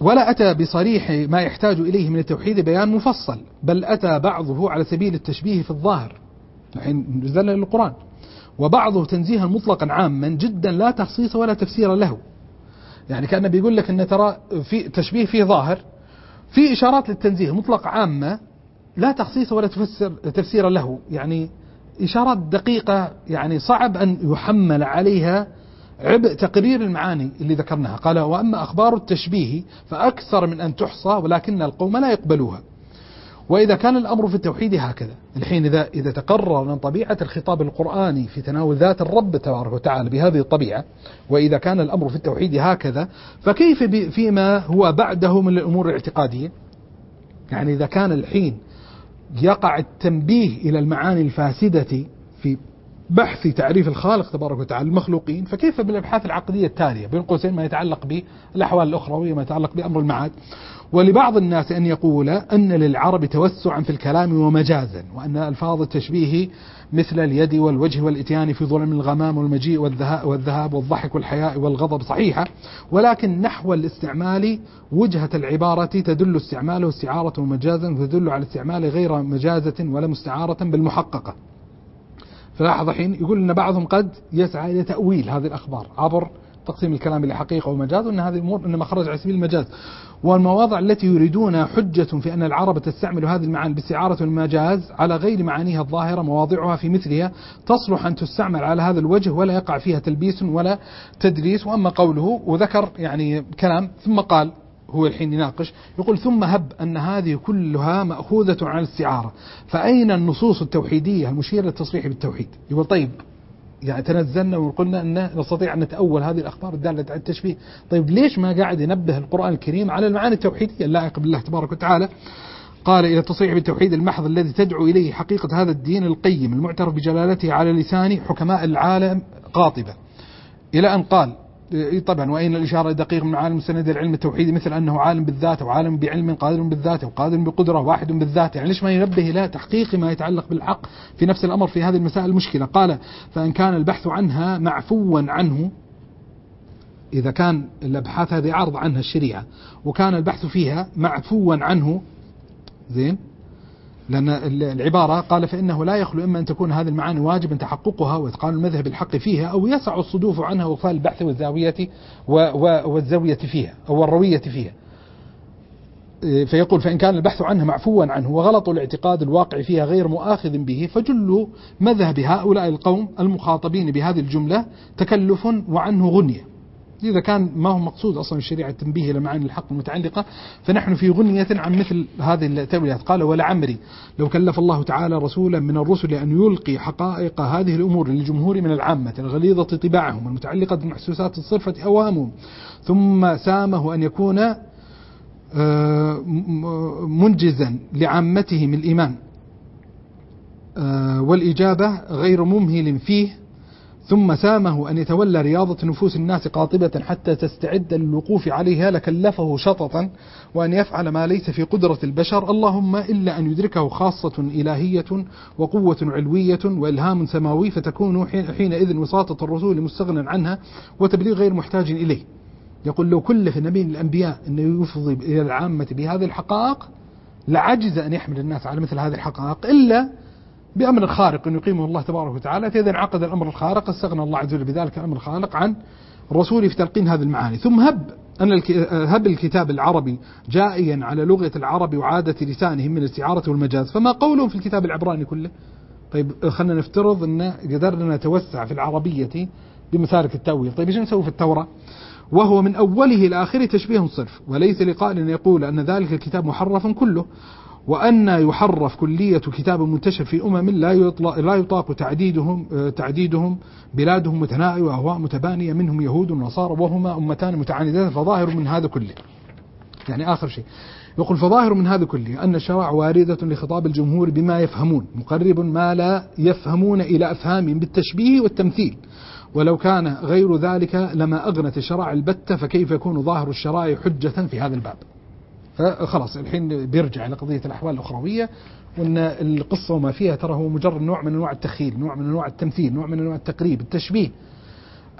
ولا أتى بصريح ما يحتاج إليه من التوحيد بيان مفصل، بل أتى بعضه على سبيل التشبيه في الظاهر الحين نزل القرآن، وبعضه تنزيها مطلقا عاما جدا لا تخصيص ولا تفسير له. يعني كأنه بيقول لك أن ترى في تشبيه فيه ظاهر، في إشارات للتنزيه مطلق عامة لا تخصيص ولا تفسير له، يعني إشارات دقيقة يعني صعب أن يحمل عليها عبء تقرير المعاني اللي ذكرناها. قال وأما أخبار التشبيه فأكثر من أن تحصى ولكن القوم لا يقبلوها. وإذا كان الأمر في التوحيد هكذا، الحين إذا تقرر من طبيعة الخطاب القرآني في تناول ذات الرب تبارك وتعالى بهذه الطبيعة، وإذا كان الأمر في التوحيد هكذا، فكيف فيما هو بعده من الأمور الاعتقادية؟ يعني إذا كان الحين يقع التنبيه إلى المعاني الفاسدة في بحث تعريف الخالق تبارك وتعالى المخلوقين، فكيف بالأبحاث العقدية التالية بين قوسين ما يتعلق بالأحوال الأخروية وما يتعلق بأمر المعاد؟ ولبعض الناس أن يقول أن للعرب توسعا في الكلام ومجازا، وأن ألفاظ التشبيه مثل اليد والوجه والإتيان في ظلم الغمام والمجيء والذهاب والضحك والحياء والغضب صحيحة، ولكن نحو الاستعمال وجهة العبارة تدل استعماله استعارة مجازا تدل على استعمال غير مجازة ولا مستعارة بالمحققة. فلاحظ حين يقول أن بعضهم قد يسعى إلى تأويل هذه الأخبار عبر تقسيم الكلام إلى حقيقة ومجاز، وأن هذه الأمور إنما خرج على سبيل المجاز. والمواضع التي يريدون حجة في أن العرب تستعمل هذه المعاني باستعارة المجاز على غير معانيها الظاهرة، مواضعها في مثلها تصلح أن تستعمل على هذا الوجه ولا يقع فيها تلبيس ولا تدليس. وأما قوله وذكر يعني كلام ثم قال هو الحين يناقش، يقول ثم هب أن هذه كلها مأخوذة عن الاستعارة، فأين النصوص التوحيدية المشيرة للتصريح بالتوحيد؟ يقول طيب يعني تنزلنا وقلنا أن نستطيع أن نتأول هذه الأخبار الدالة على التشبيه، طيب ليش ما قاعد ينبه القرآن الكريم على المعاني التوحيدية اللائقة بالله تبارك وتعالى؟ قال إلى التصريح بالتوحيد المحض الذي تدعو إليه حقيقة هذا الدين القيم المعترف بجلالته على لسان حكماء العالم قاطبة، إلى أن قال طبعا وأين الإشارة الدقيقة من عالم سند العلم التوحيدي مثل أنه عالم بالذات وعالم بعلم قادر بالذات وقادر بقدرة واحد بالذات، يعني ليش ما ينبه إلى تحقيق ما يتعلق بالحق في نفس الأمر في هذه المسائل المشكلة؟ قال فإن كان البحث عنها معفوا عنه، إذا كان الأبحاث هذه عرض عنها الشريعة وكان البحث فيها معفوا عنه زين، لأن العبارة قال فإنه لا يخلو إما أن تكون هذه المعاني واجبا تحققها وإتقان المذهب الحق فيها، أو يسع الصدوف عنها وإغفال البحث والزاوية فيها أو الروية فيها. فيقول فإن كان البحث عنها معفوا عنه وغلط الاعتقاد الواقع فيها غير مؤاخذ به، فجل مذهب هؤلاء القوم المخاطبين بهذه الجملة تكلف وعنه غنية. إذا كان ما هو مقصود أصلا الشريعة التنبيه إلى معاني الحق المتعلقة، فنحن في غنية عن مثل هذه التأويلات. قال ولعمري لو كلف الله تعالى رسولا من الرسل أن يلقي حقائق هذه الأمور للجمهور من العامة الغليظة طباعهم المتعلقة بمحسوسات الصرفة أوامهم، ثم سامه أن يكون منجزا لعامتهم الإيمان والإجابة غير ممهل فيه، ثم سامه أن يتولى رياضة نفوس الناس قاطبة حتى تستعد للوقوف عليها، لكلفه شططا وأن يفعل ما ليس في قدرة البشر، اللهم إلا أن يدركه خاصة إلهية وقوة علوية وإلهام سماوي، فتكون حينئذ وساطة الرسول مستغنى عنها وتبليغ غير محتاج إليه. يقول لو كلف نبي الأنبياء أن يفضي إلى العامة بهذه الحقائق لعجز أن يحمل الناس على مثل هذه الحقائق إلا بأمر خارق يقيمه الله تبارك وتعالى، فإذا انعقد الأمر الخارق استغنى الله عز وجل بذلك الأمر الخارق عن الرسول في تلقين هذه المعاني. ثم هب الكتاب العربي جائيا على لغة العرب وعادة لسانهم من الاستعارة والمجاز، فما قولهم في الكتاب العبراني كله؟ طيب خلنا نفترض أن قدرنا نتوسع في العربية بمسارك التأويل، طيب ايش نسوي في التوراة وهو من أوله إلى آخره تشبيه صرف، وليس لقائل أن يقول أن ذلك الكتاب محرف كله، وأن يحرف كلية كتاب منتشر في أمم لا يطاق تعديدهم بلادهم متناعية وأهواء متبانية منهم يهود ونصارى وهما أمتان متعاندتان، فظاهر من هذا كله، يعني آخر شيء يقول فظاهر من هذا كله أن الشرائع واردة لخطاب الجمهور بما يفهمون مقرب ما لا يفهمون إلى أفهامهم بالتشبيه والتمثيل، ولو كان غير ذلك لما أغنت الشرائع البتة، فكيف يكون ظاهر الشرائع حجة في هذا الباب؟ فخلاص الحين بيرجع إلى قضية الأحوال الأخروية، وأن القصة وما فيها ترى هو مجرد نوع من أنواع التخيل، نوع من أنواع التمثيل، نوع من أنواع التقريب، التشبيه.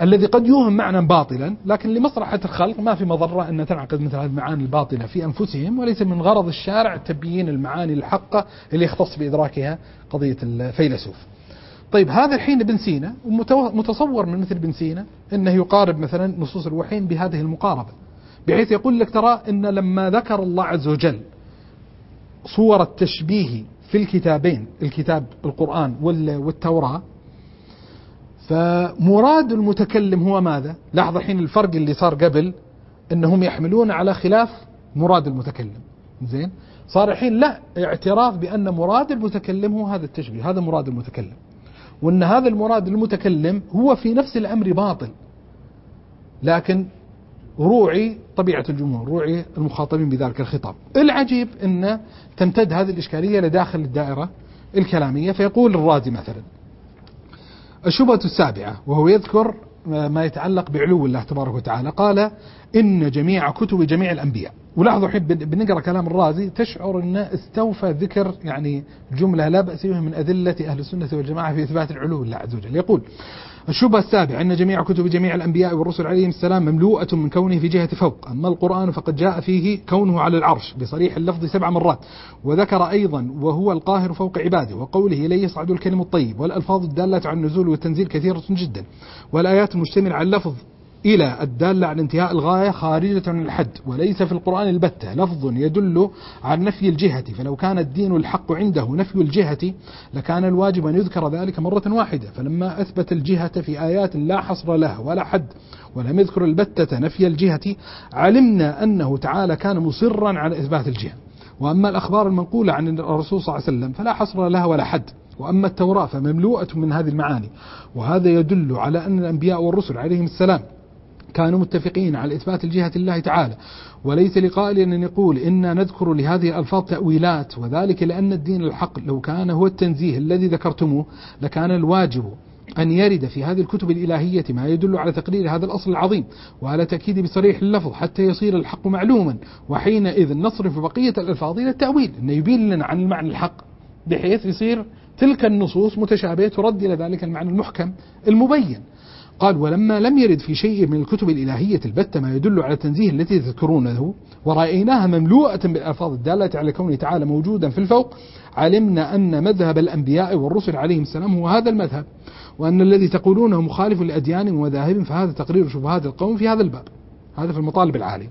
الذي قد يوهم معنى باطلا، لكن لمصلحة الخلق ما في مضرة أن تنعقد مثل هذه المعاني الباطلة في أنفسهم، وليس من غرض الشارع تبيين المعاني الحقة اللي يختص بإدراكها قضية الفيلسوف. طيب هذا الحين ابن سينا متصور من مثل ابن سينا أنه يقارب مثلا نصوص الوحيين بهذه المقاربة، بحيث يقول لك ترى إن لما ذكر الله عز وجل صور التشبيه في الكتابين، الكتاب القرآن والتوراة، فمراد المتكلم هو ماذا؟ لاحظ الحين الفرق اللي صار قبل أنهم يحملون على خلاف مراد المتكلم، زين؟ صار الحين لا، اعتراف بأن مراد المتكلم هو هذا التشبيه، هذا مراد المتكلم، وأن هذا المراد المتكلم هو في نفس الأمر باطل، لكن روعي طبيعة الجمهور، روعي المخاطبين بذلك الخطاب. العجيب أن تمتد هذه الإشكالية لداخل الدائرة الكلامية. فيقول الرازي مثلا: الشبهة السابعة، وهو يذكر ما يتعلق بعلو الله تبارك وتعالى، قال: إن جميع كتب جميع الأنبياء. ولاحظوا الحين بنقرأ كلام الرازي تشعر أنه استوفى ذكر يعني جملة لا بأس بها من أدلة أهل السنة والجماعة في إثبات العلو لله عز وجل. يقول: الشبهة السابعة: أن جميع كتب جميع الأنبياء والرسل عليهم السلام مملوءة من كونه في جهة فوق، أما القرآن فقد جاء فيه كونه على العرش بصريح اللفظ 7 مرات، وذكر أيضا وهو القاهر فوق عباده، وقوله إليه يصعد الكلم الطيب، والألفاظ الدالة على النزول والتنزيل كثيرة جدا، والآيات المشتملة على اللفظ إلى الدالة على انتهاء الغاية خارجة عن الحد، وليس في القرآن البتة لفظ يدل على نفي الجهة، فلو كان الدين الحق عنده نفي الجهة لكان الواجب أن يذكر ذلك مرة واحدة، فلما أثبت الجهة في آيات لا حصر لها ولا حد ولم يذكر البتة نفي الجهة علمنا أنه تعالى كان مصرا على إثبات الجهة. وأما الأخبار المنقولة عن الرسول صلى الله عليه وسلم فلا حصر لها ولا حد، وأما التوراة فمملوءة من هذه المعاني، وهذا يدل على أن الأنبياء والرسل عليهم السلام كانوا متفقين على إثبات الجهة الله تعالى، وليس لقائل أن يقول إنا نذكر لهذه الألفاظ تأويلات، وذلك لأن الدين الحق لو كان هو التنزيه الذي ذكرتموه لكان الواجب أن يرد في هذه الكتب الإلهية ما يدل على تقرير هذا الأصل العظيم وعلى تأكيد بصريح اللفظ حتى يصير الحق معلوما، وحينئذ نصرف بقية الألفاظ إلى التأويل، أنه يبين لنا عن المعنى الحق بحيث يصير تلك النصوص متشابهة ترد إلى ذلك المعنى المحكم المبين. قال: ولما لم يرد في شيء من الكتب الإلهية البتة ما يدل على التنزيه التي تذكرونه، ورأيناها مملوءة بالألفاظ الدالة على كونه تعالى موجودا في الفوق، علمنا أن مذهب الأنبياء والرسل عليهم السلام هو هذا المذهب، وأن الذي تقولونه مخالف لأديان ومذاهب، فهذا تقرير شبهات القوم في هذا الباب. هذا في المطالب العالية.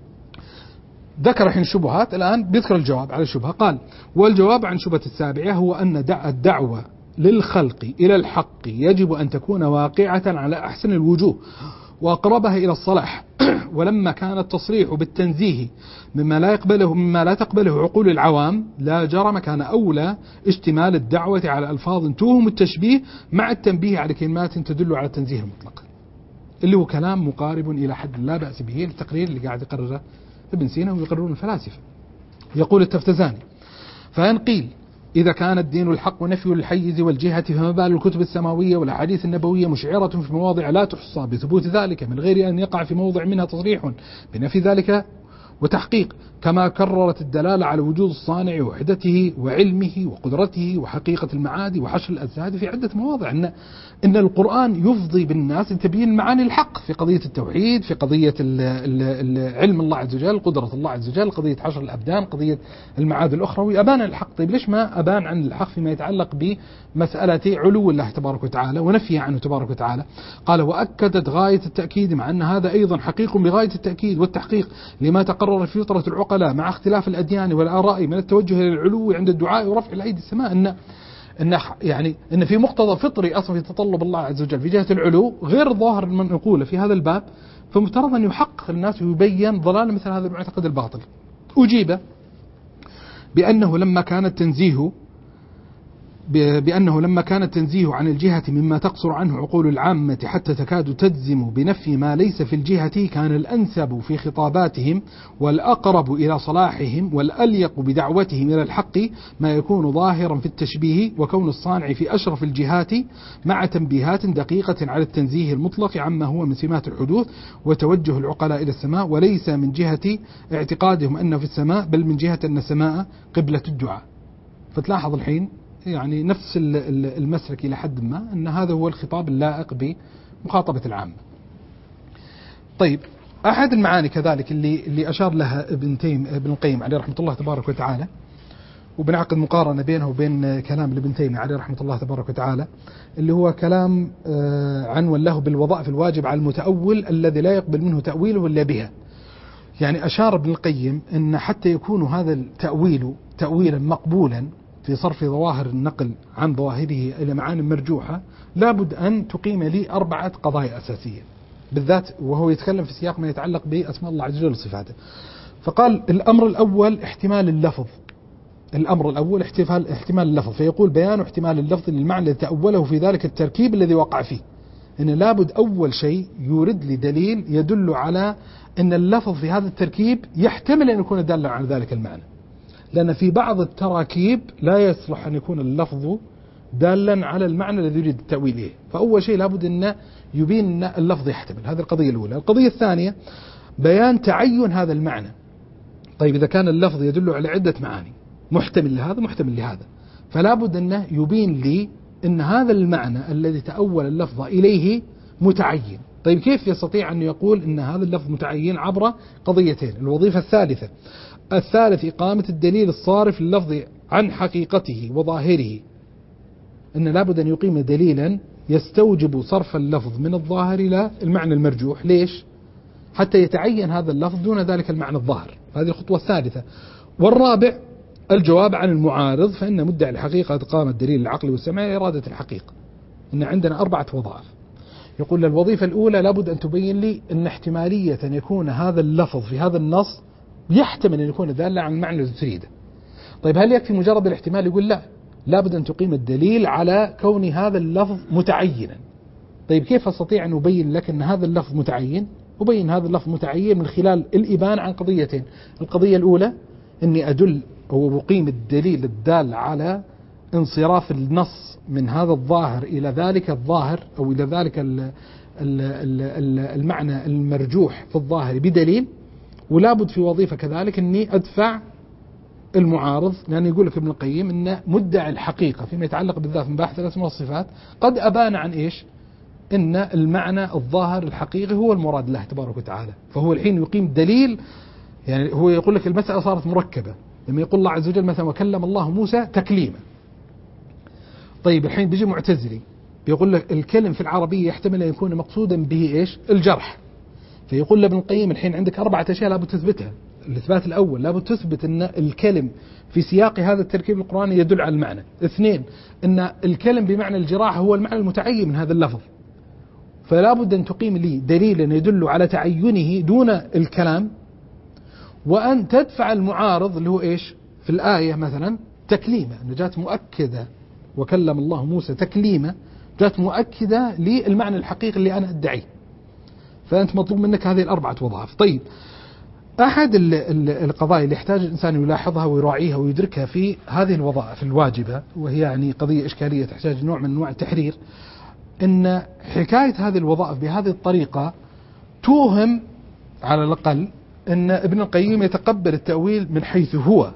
ذكر حين الشبهات، الآن بيذكر الجواب على الشبهة. قال: والجواب عن شبهة السابعة هو أن الدعوة للخلق إلى الحق يجب أن تكون واقعة على أحسن الوجوه وأقربها إلى الصلاح، ولما كان التصريح بالتنزيه مما لا تقبله عقول العوام لا جرم كان أولى اشتمال الدعوة على ألفاظ توهم التشبيه مع التنبيه على كلمات تدل على التنزيه المطلق، اللي هو كلام مقارب إلى حد لا بأس به للتقرير اللي قاعد يقرره ابن سينا ويقررون الفلاسفة. يقول التفتزاني: فإن قيل إذا كان الدين الحق نفي الحيز والجهة فما بال الكتب السماوية والأحاديث النبوية مشعرة في مواضع لا تحصى بثبوت ذلك من غير أن يقع في موضع منها تصريح بنفي ذلك وتحقيق، كما كررت الدلالة على وجود الصانع ووحدته وعلمه وقدرته وحقيقة المعاد وحشر الأجساد في عدة مواضع. إن القرآن يفضي بالناس لتبيين معاني الحق في قضية التوحيد، في قضية علم الله عز وجل، قدرة الله عز وجل، قضية حشر الأبدان، قضية المعاد الأخروي، أبان الحق. طيب ليش ما أبان عن الحق فيما يتعلق بمسألة علو الله تبارك وتعالى ونفي عنه تبارك وتعالى؟ قال: وأكدت غاية التأكيد مع أن هذا أيضا حقيق بغاية التأكيد والتحقيق لما تقرر في فطرة العقلاء مع اختلاف الأديان والآراء من التوجه إلى العلو عند الدعاء ورفع الأيدي السماء، إن في مقتضى فطري أصلا في تطلب الله عز وجل في جهة العلو غير ظاهر من نقوله في هذا الباب، فمفترض أن يحقق الناس ويبين ضلال مثل هذا المعتقد الباطل. أجيب بأنه لما كان التنزيه عن الجهة مما تقصر عنه عقول العامة حتى تكاد تجزم بنفي ما ليس في الجهة، كان الأنسب في خطاباتهم والأقرب إلى صلاحهم والأليق بدعوتهم إلى الحق ما يكون ظاهرا في التشبيه وكون الصانع في أشرف الجهات، مع تنبيهات دقيقة على التنزيه المطلق عما هو من سمات الحدوث وتوجه العقلاء إلى السماء، وليس من جهة اعتقادهم أنه في السماء بل من جهة أن السماء قبلة الدعاء. فتلاحظ الحين يعني نفس المسلك إلى حد ما أن هذا هو الخطاب اللائق مخاطبة العامة. طيب أحد المعاني كذلك اللي أشار لها ابن القيم عليه رحمة الله تبارك وتعالى، وبنعقد مقارنة بينه وبين كلام ابن تيمية عليه رحمة الله تبارك وتعالى، اللي هو كلام عنوان له بالوظائف الواجب على المتأول الذي لا يقبل منه تأويله إلا بها. يعني أشار ابن القيم أن حتى يكون هذا التأويل تأويلا مقبولا في صرف ظواهر النقل عن ظواهره إلى معاني مرجوحة، لابد أن تقيم لي 4 قضايا أساسية بالذات، وهو يتكلم في سياق ما يتعلق بأسماء الله عز وجل وصفاته. فقال الأمر الأول احتمال اللفظ، الأمر الأول احتمال اللفظ، فيقول بيان احتمال اللفظ للمعنى الذي تأوله في ذلك التركيب الذي وقع فيه. إن لابد أول شيء يورد لي دليل يدل على أن اللفظ في هذا التركيب يحتمل أن يكون دالا على ذلك المعنى، لأن في بعض التراكيب لا يصلح أن يكون اللفظ دالا على المعنى الذي يريد التأويل إليه. فأول شيء لابد أن يبين أن اللفظ يحتمل. هذه القضية الأولى. القضية الثانية بيان تعين هذا المعنى. طيب إذا كان اللفظ يدل على عدة معاني محتمل لهذا محتمل لهذا، فلا بد أنه يبين لي أن هذا المعنى الذي تأول اللفظ إليه متعين. طيب كيف يستطيع أن يقول أن هذا اللفظ متعين؟ عبر قضيتين. الوظيفة الثالث إقامة الدليل الصارف لللفظ عن حقيقته وظاهره، أن لا بد أن يقيم دليلا يستوجب صرف اللفظ من الظاهر إلى المعنى المرجوح. ليش؟ حتى يتعين هذا اللفظ دون ذلك المعنى الظاهر. هذه الخطوة الثالثة. والرابع الجواب عن المعارض، فإن مدعي الحقيقة إقامة دليل العقل والسمع إرادة الحقيقة. إن عندنا 4 وظائف. يقول الوظيفة الأولى لابد أن تبين لي أن احتمالية أن يكون هذا اللفظ في هذا النص يحتمل أن يكون دالا عن المعنى الذي تريده. طيب هل يكفي مجرد الاحتمال؟ يقول لا، لابد أن تقيم الدليل على كون هذا اللفظ متعينا. طيب كيف أستطيع أن أبين لك أن هذا اللفظ متعين؟ أبين هذا اللفظ متعين من خلال الإبان عن قضيتين. القضية الأولى أني أدل أو أقيم الدليل الدال على انصراف النص من هذا الظاهر إلى ذلك الظاهر أو إلى ذلك المعنى المرجوح في الظاهر بدليل. ولابد في وظيفة كذلك أني أدفع المعارض، لأن يقول لك ابن القيم أن مدعي الحقيقة فيما يتعلق بالذات من باحث الأسماء والصفات قد أبان عن إيش؟ أن المعنى الظاهر الحقيقي هو المراد الله تبارك وتعالى. فهو الحين يقيم دليل، يعني هو يقول لك المسألة صارت مركبة لما يقول الله عز وجل مثلا وكلم الله موسى تكليما. طيب الحين بيجي معتزلي بيقول لك الكلم في العربية يحتمل أن يكون مقصودا به إيش؟ الجرح. فيقول لابن القيم الحين عندك 4 أشياء لابد تثبتها. الإثبات الأول لابد تثبت أن الكلم في سياق هذا التركيب القرآني يدل على المعنى. 2 أن الكلم بمعنى الجراح هو المعنى المتعين من هذا اللفظ، فلا بد أن تقيم لي دليلا يدل على تعينه دون الكلام، وأن تدفع المعارض اللي هو إيش في الآية مثلا تكليمة، أن جاءت مؤكدة وكلم الله موسى تكليمة، جاءت مؤكدة للمعنى الحقيقي اللي أنا أدعيه. فأنت مطلوب منك هذه 4 وظائف. طيب أحد القضايا اللي يحتاج الإنسان يلاحظها ويراعيها ويدركها في هذه الوظائف الواجبة، وهي يعني قضية إشكالية تحتاج نوع من أنواع التحرير، أن حكاية هذه الوظائف بهذه الطريقة توهم على الأقل أن ابن القيم يتقبل التأويل من حيث هو،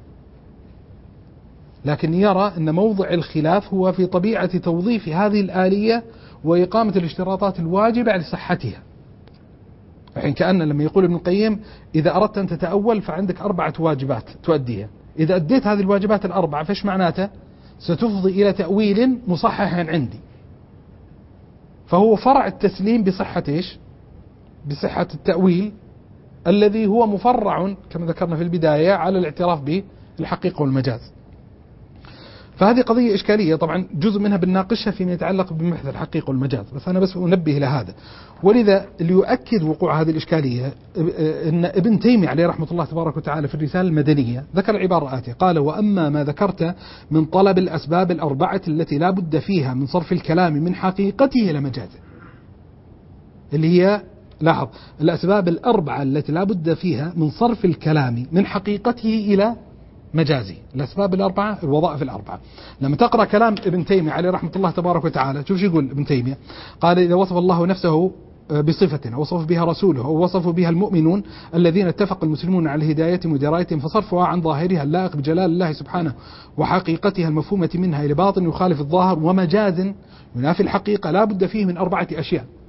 لكن يرى أن موضع الخلاف هو في طبيعة توظيف هذه الآلية وإقامة الاشتراطات الواجبة لصحتها. الحين كأن لما يقول ابن القيم إذا أردت أن تتأول فعندك 4 واجبات تؤديها، إذا أديت هذه الواجبات ال4 فإيش معناته؟ ستفضي إلى تأويل مصحح عندي. فهو فرع التسليم بصحة إيش؟ بصحة التأويل الذي هو مفرع كما ذكرنا في البداية على الاعتراف بالحقيقة والمجاز. فهذه قضية إشكالية طبعا جزء منها بنناقشها فيما يتعلق بمبحث الحقيقة والمجاز، بس أنا بس أنبه إلى هذا. ولذا ليؤكد وقوع هذه الإشكالية أن ابن تيمية عليه رحمة الله تبارك وتعالى في الرسالة المدنية ذكر العبارة آتية، قال وأما ما ذكرت من طلب الأسباب ال4 التي لا بد فيها من صرف الكلام من حقيقته إلى مجازه، اللي هي لاحظ الأسباب ال4 التي لا بد فيها من صرف الكلام من حقيقته إلى مجازي، الأسباب ال4 الوظائف ال4. لما تقرأ كلام ابن تيمية عليه رحمة الله تبارك وتعالى شوف شو يقول ابن تيمية، قال إذا وصف الله نفسه بصفة وصف بها رسوله ووصف بها المؤمنون الذين اتفق المسلمون على هدايتهم ودرايتهم، فصرفها عن ظاهرها اللائق بجلال الله سبحانه وحقيقتها المفهومة منها إلى باطن يخالف الظاهر ومجاز ينافي الحقيقة لا بد فيه من 4 أشياء.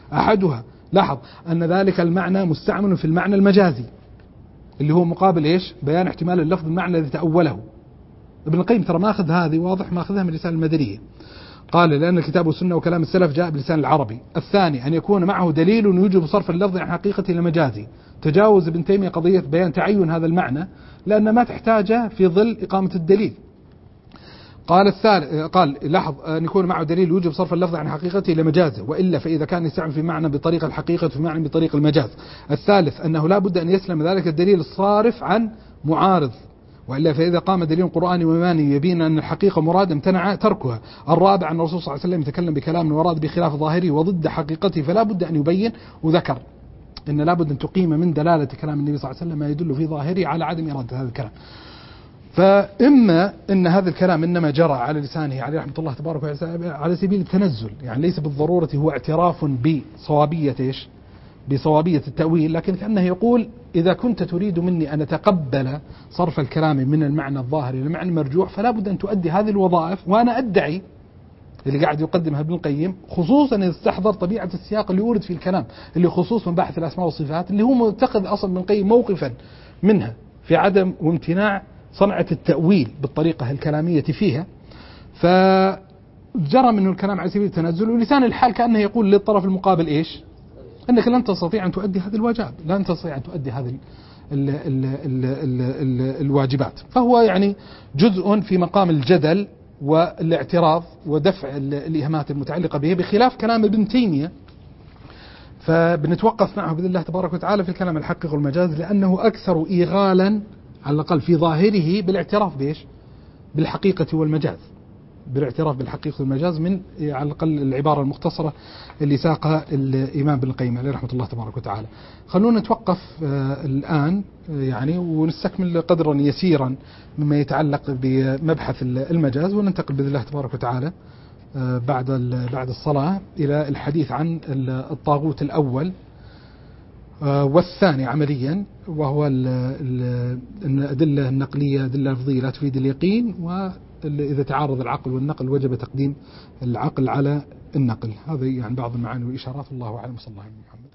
أحدها لاحظ أن ذلك المعنى مستعمل في المعنى المجازي اللي هو مقابل إيش؟ بيان احتمال اللفظ المعنى الذي تأوله. ابن القيم ترى ماخذ هذه واضح، ماخذها من الرسالة المدنية. قال لأن الكتاب والسنة وكلام السلف جاء بلسان العربي. الثاني أن يكون معه دليل يوجب صرف اللفظ عن حقيقته إلى مجازي. تجاوز ابن تيمية قضية بيان تعين هذا المعنى لأن ما تحتاجه في ظل إقامة الدليل. قال الثالث، قال لاحظ أن يكون معه دليل يوجب صرف اللفظ عن حقيقته إلى مجازه، وإلا فإذا كان يستعمل في معنى بطريقة الحقيقة في معنى بطريق المجاز. الثالث أنه لا بد أن يسلم ذلك الدليل الصارف عن معارض، وإلا فإذا قام دليل قرآني وإيماني يبين أن الحقيقة مراد امتنع تركها. الرابع أن الرسول صلى الله عليه وسلم يتكلم بكلام وراد بخلاف ظاهره وضد حقيقته، فلا بد أن يبين، وذكر إن لا بد أن تقيم من دلالة كلام النبي صلى الله عليه وسلم ما يدل في ظاهره على عدم إرادة هذا الكلام. فإما أن هذا الكلام إنما جرى على لسانه عليه رحمة الله تبارك وتعالى على سبيل التنزل، يعني ليس بالضرورة هو اعتراف بصوابية إيش؟ بصوابية التأويل، لكن كأنه يقول إذا كنت تريد مني أن أتقبل صرف الكلام من المعنى الظاهر إلى المعنى المرجوح فلا بد أن تؤدي هذه الوظائف، وأنا أدعي اللي قاعد يقدمها ابن القيم خصوصا إذا استحضر طبيعة السياق اللي يورد في الكلام، اللي خصوصا بحث الأسماء والصفات اللي هو متخذ أصلا ابن القيم موقفا منها في عدم وامتناع صنعة التأويل بالطريقة الكلامية فيها، فجرى منه الكلام على سبيل التنزل، ولسان الحال كأنه يقول للطرف المقابل إيش؟ أنك لن تستطيع أن تؤدي هذه الواجبات، لن تستطيع أن تؤدي هذه الواجبات. فهو يعني جزء في مقام الجدل والاعتراض ودفع الإهمات المتعلقة به، بخلاف كلام ابن تيمية. فبنتوقف معه بإذن الله تبارك وتعالى في الكلام الحقيقي والمجاز، لأنه أكثر إيغالا على الأقل في ظاهره بالاعتراف بإيش؟ بالحقيقة والمجاز، بالاعتراف بالحقيقة والمجاز من على الأقل العبارة المختصرة اللي ساقها الإمام ابن القيم عليه رحمة الله تبارك وتعالى. خلونا نتوقف الآن يعني ونستكمل قدرا يسيرا مما يتعلق بمبحث المجاز، وننتقل بإذن الله تبارك وتعالى بعد الصلاة إلى الحديث عن الطاغوت الأول والثاني عمليا، وهو الأدلة النقلية، أدلة لفظية لا تفيد اليقين، وإذا تعارض العقل والنقل وجب تقديم العقل على النقل. هذا يعني بعض المعاني والإشارات. الله أعلم. صلى الله عليه وسلم.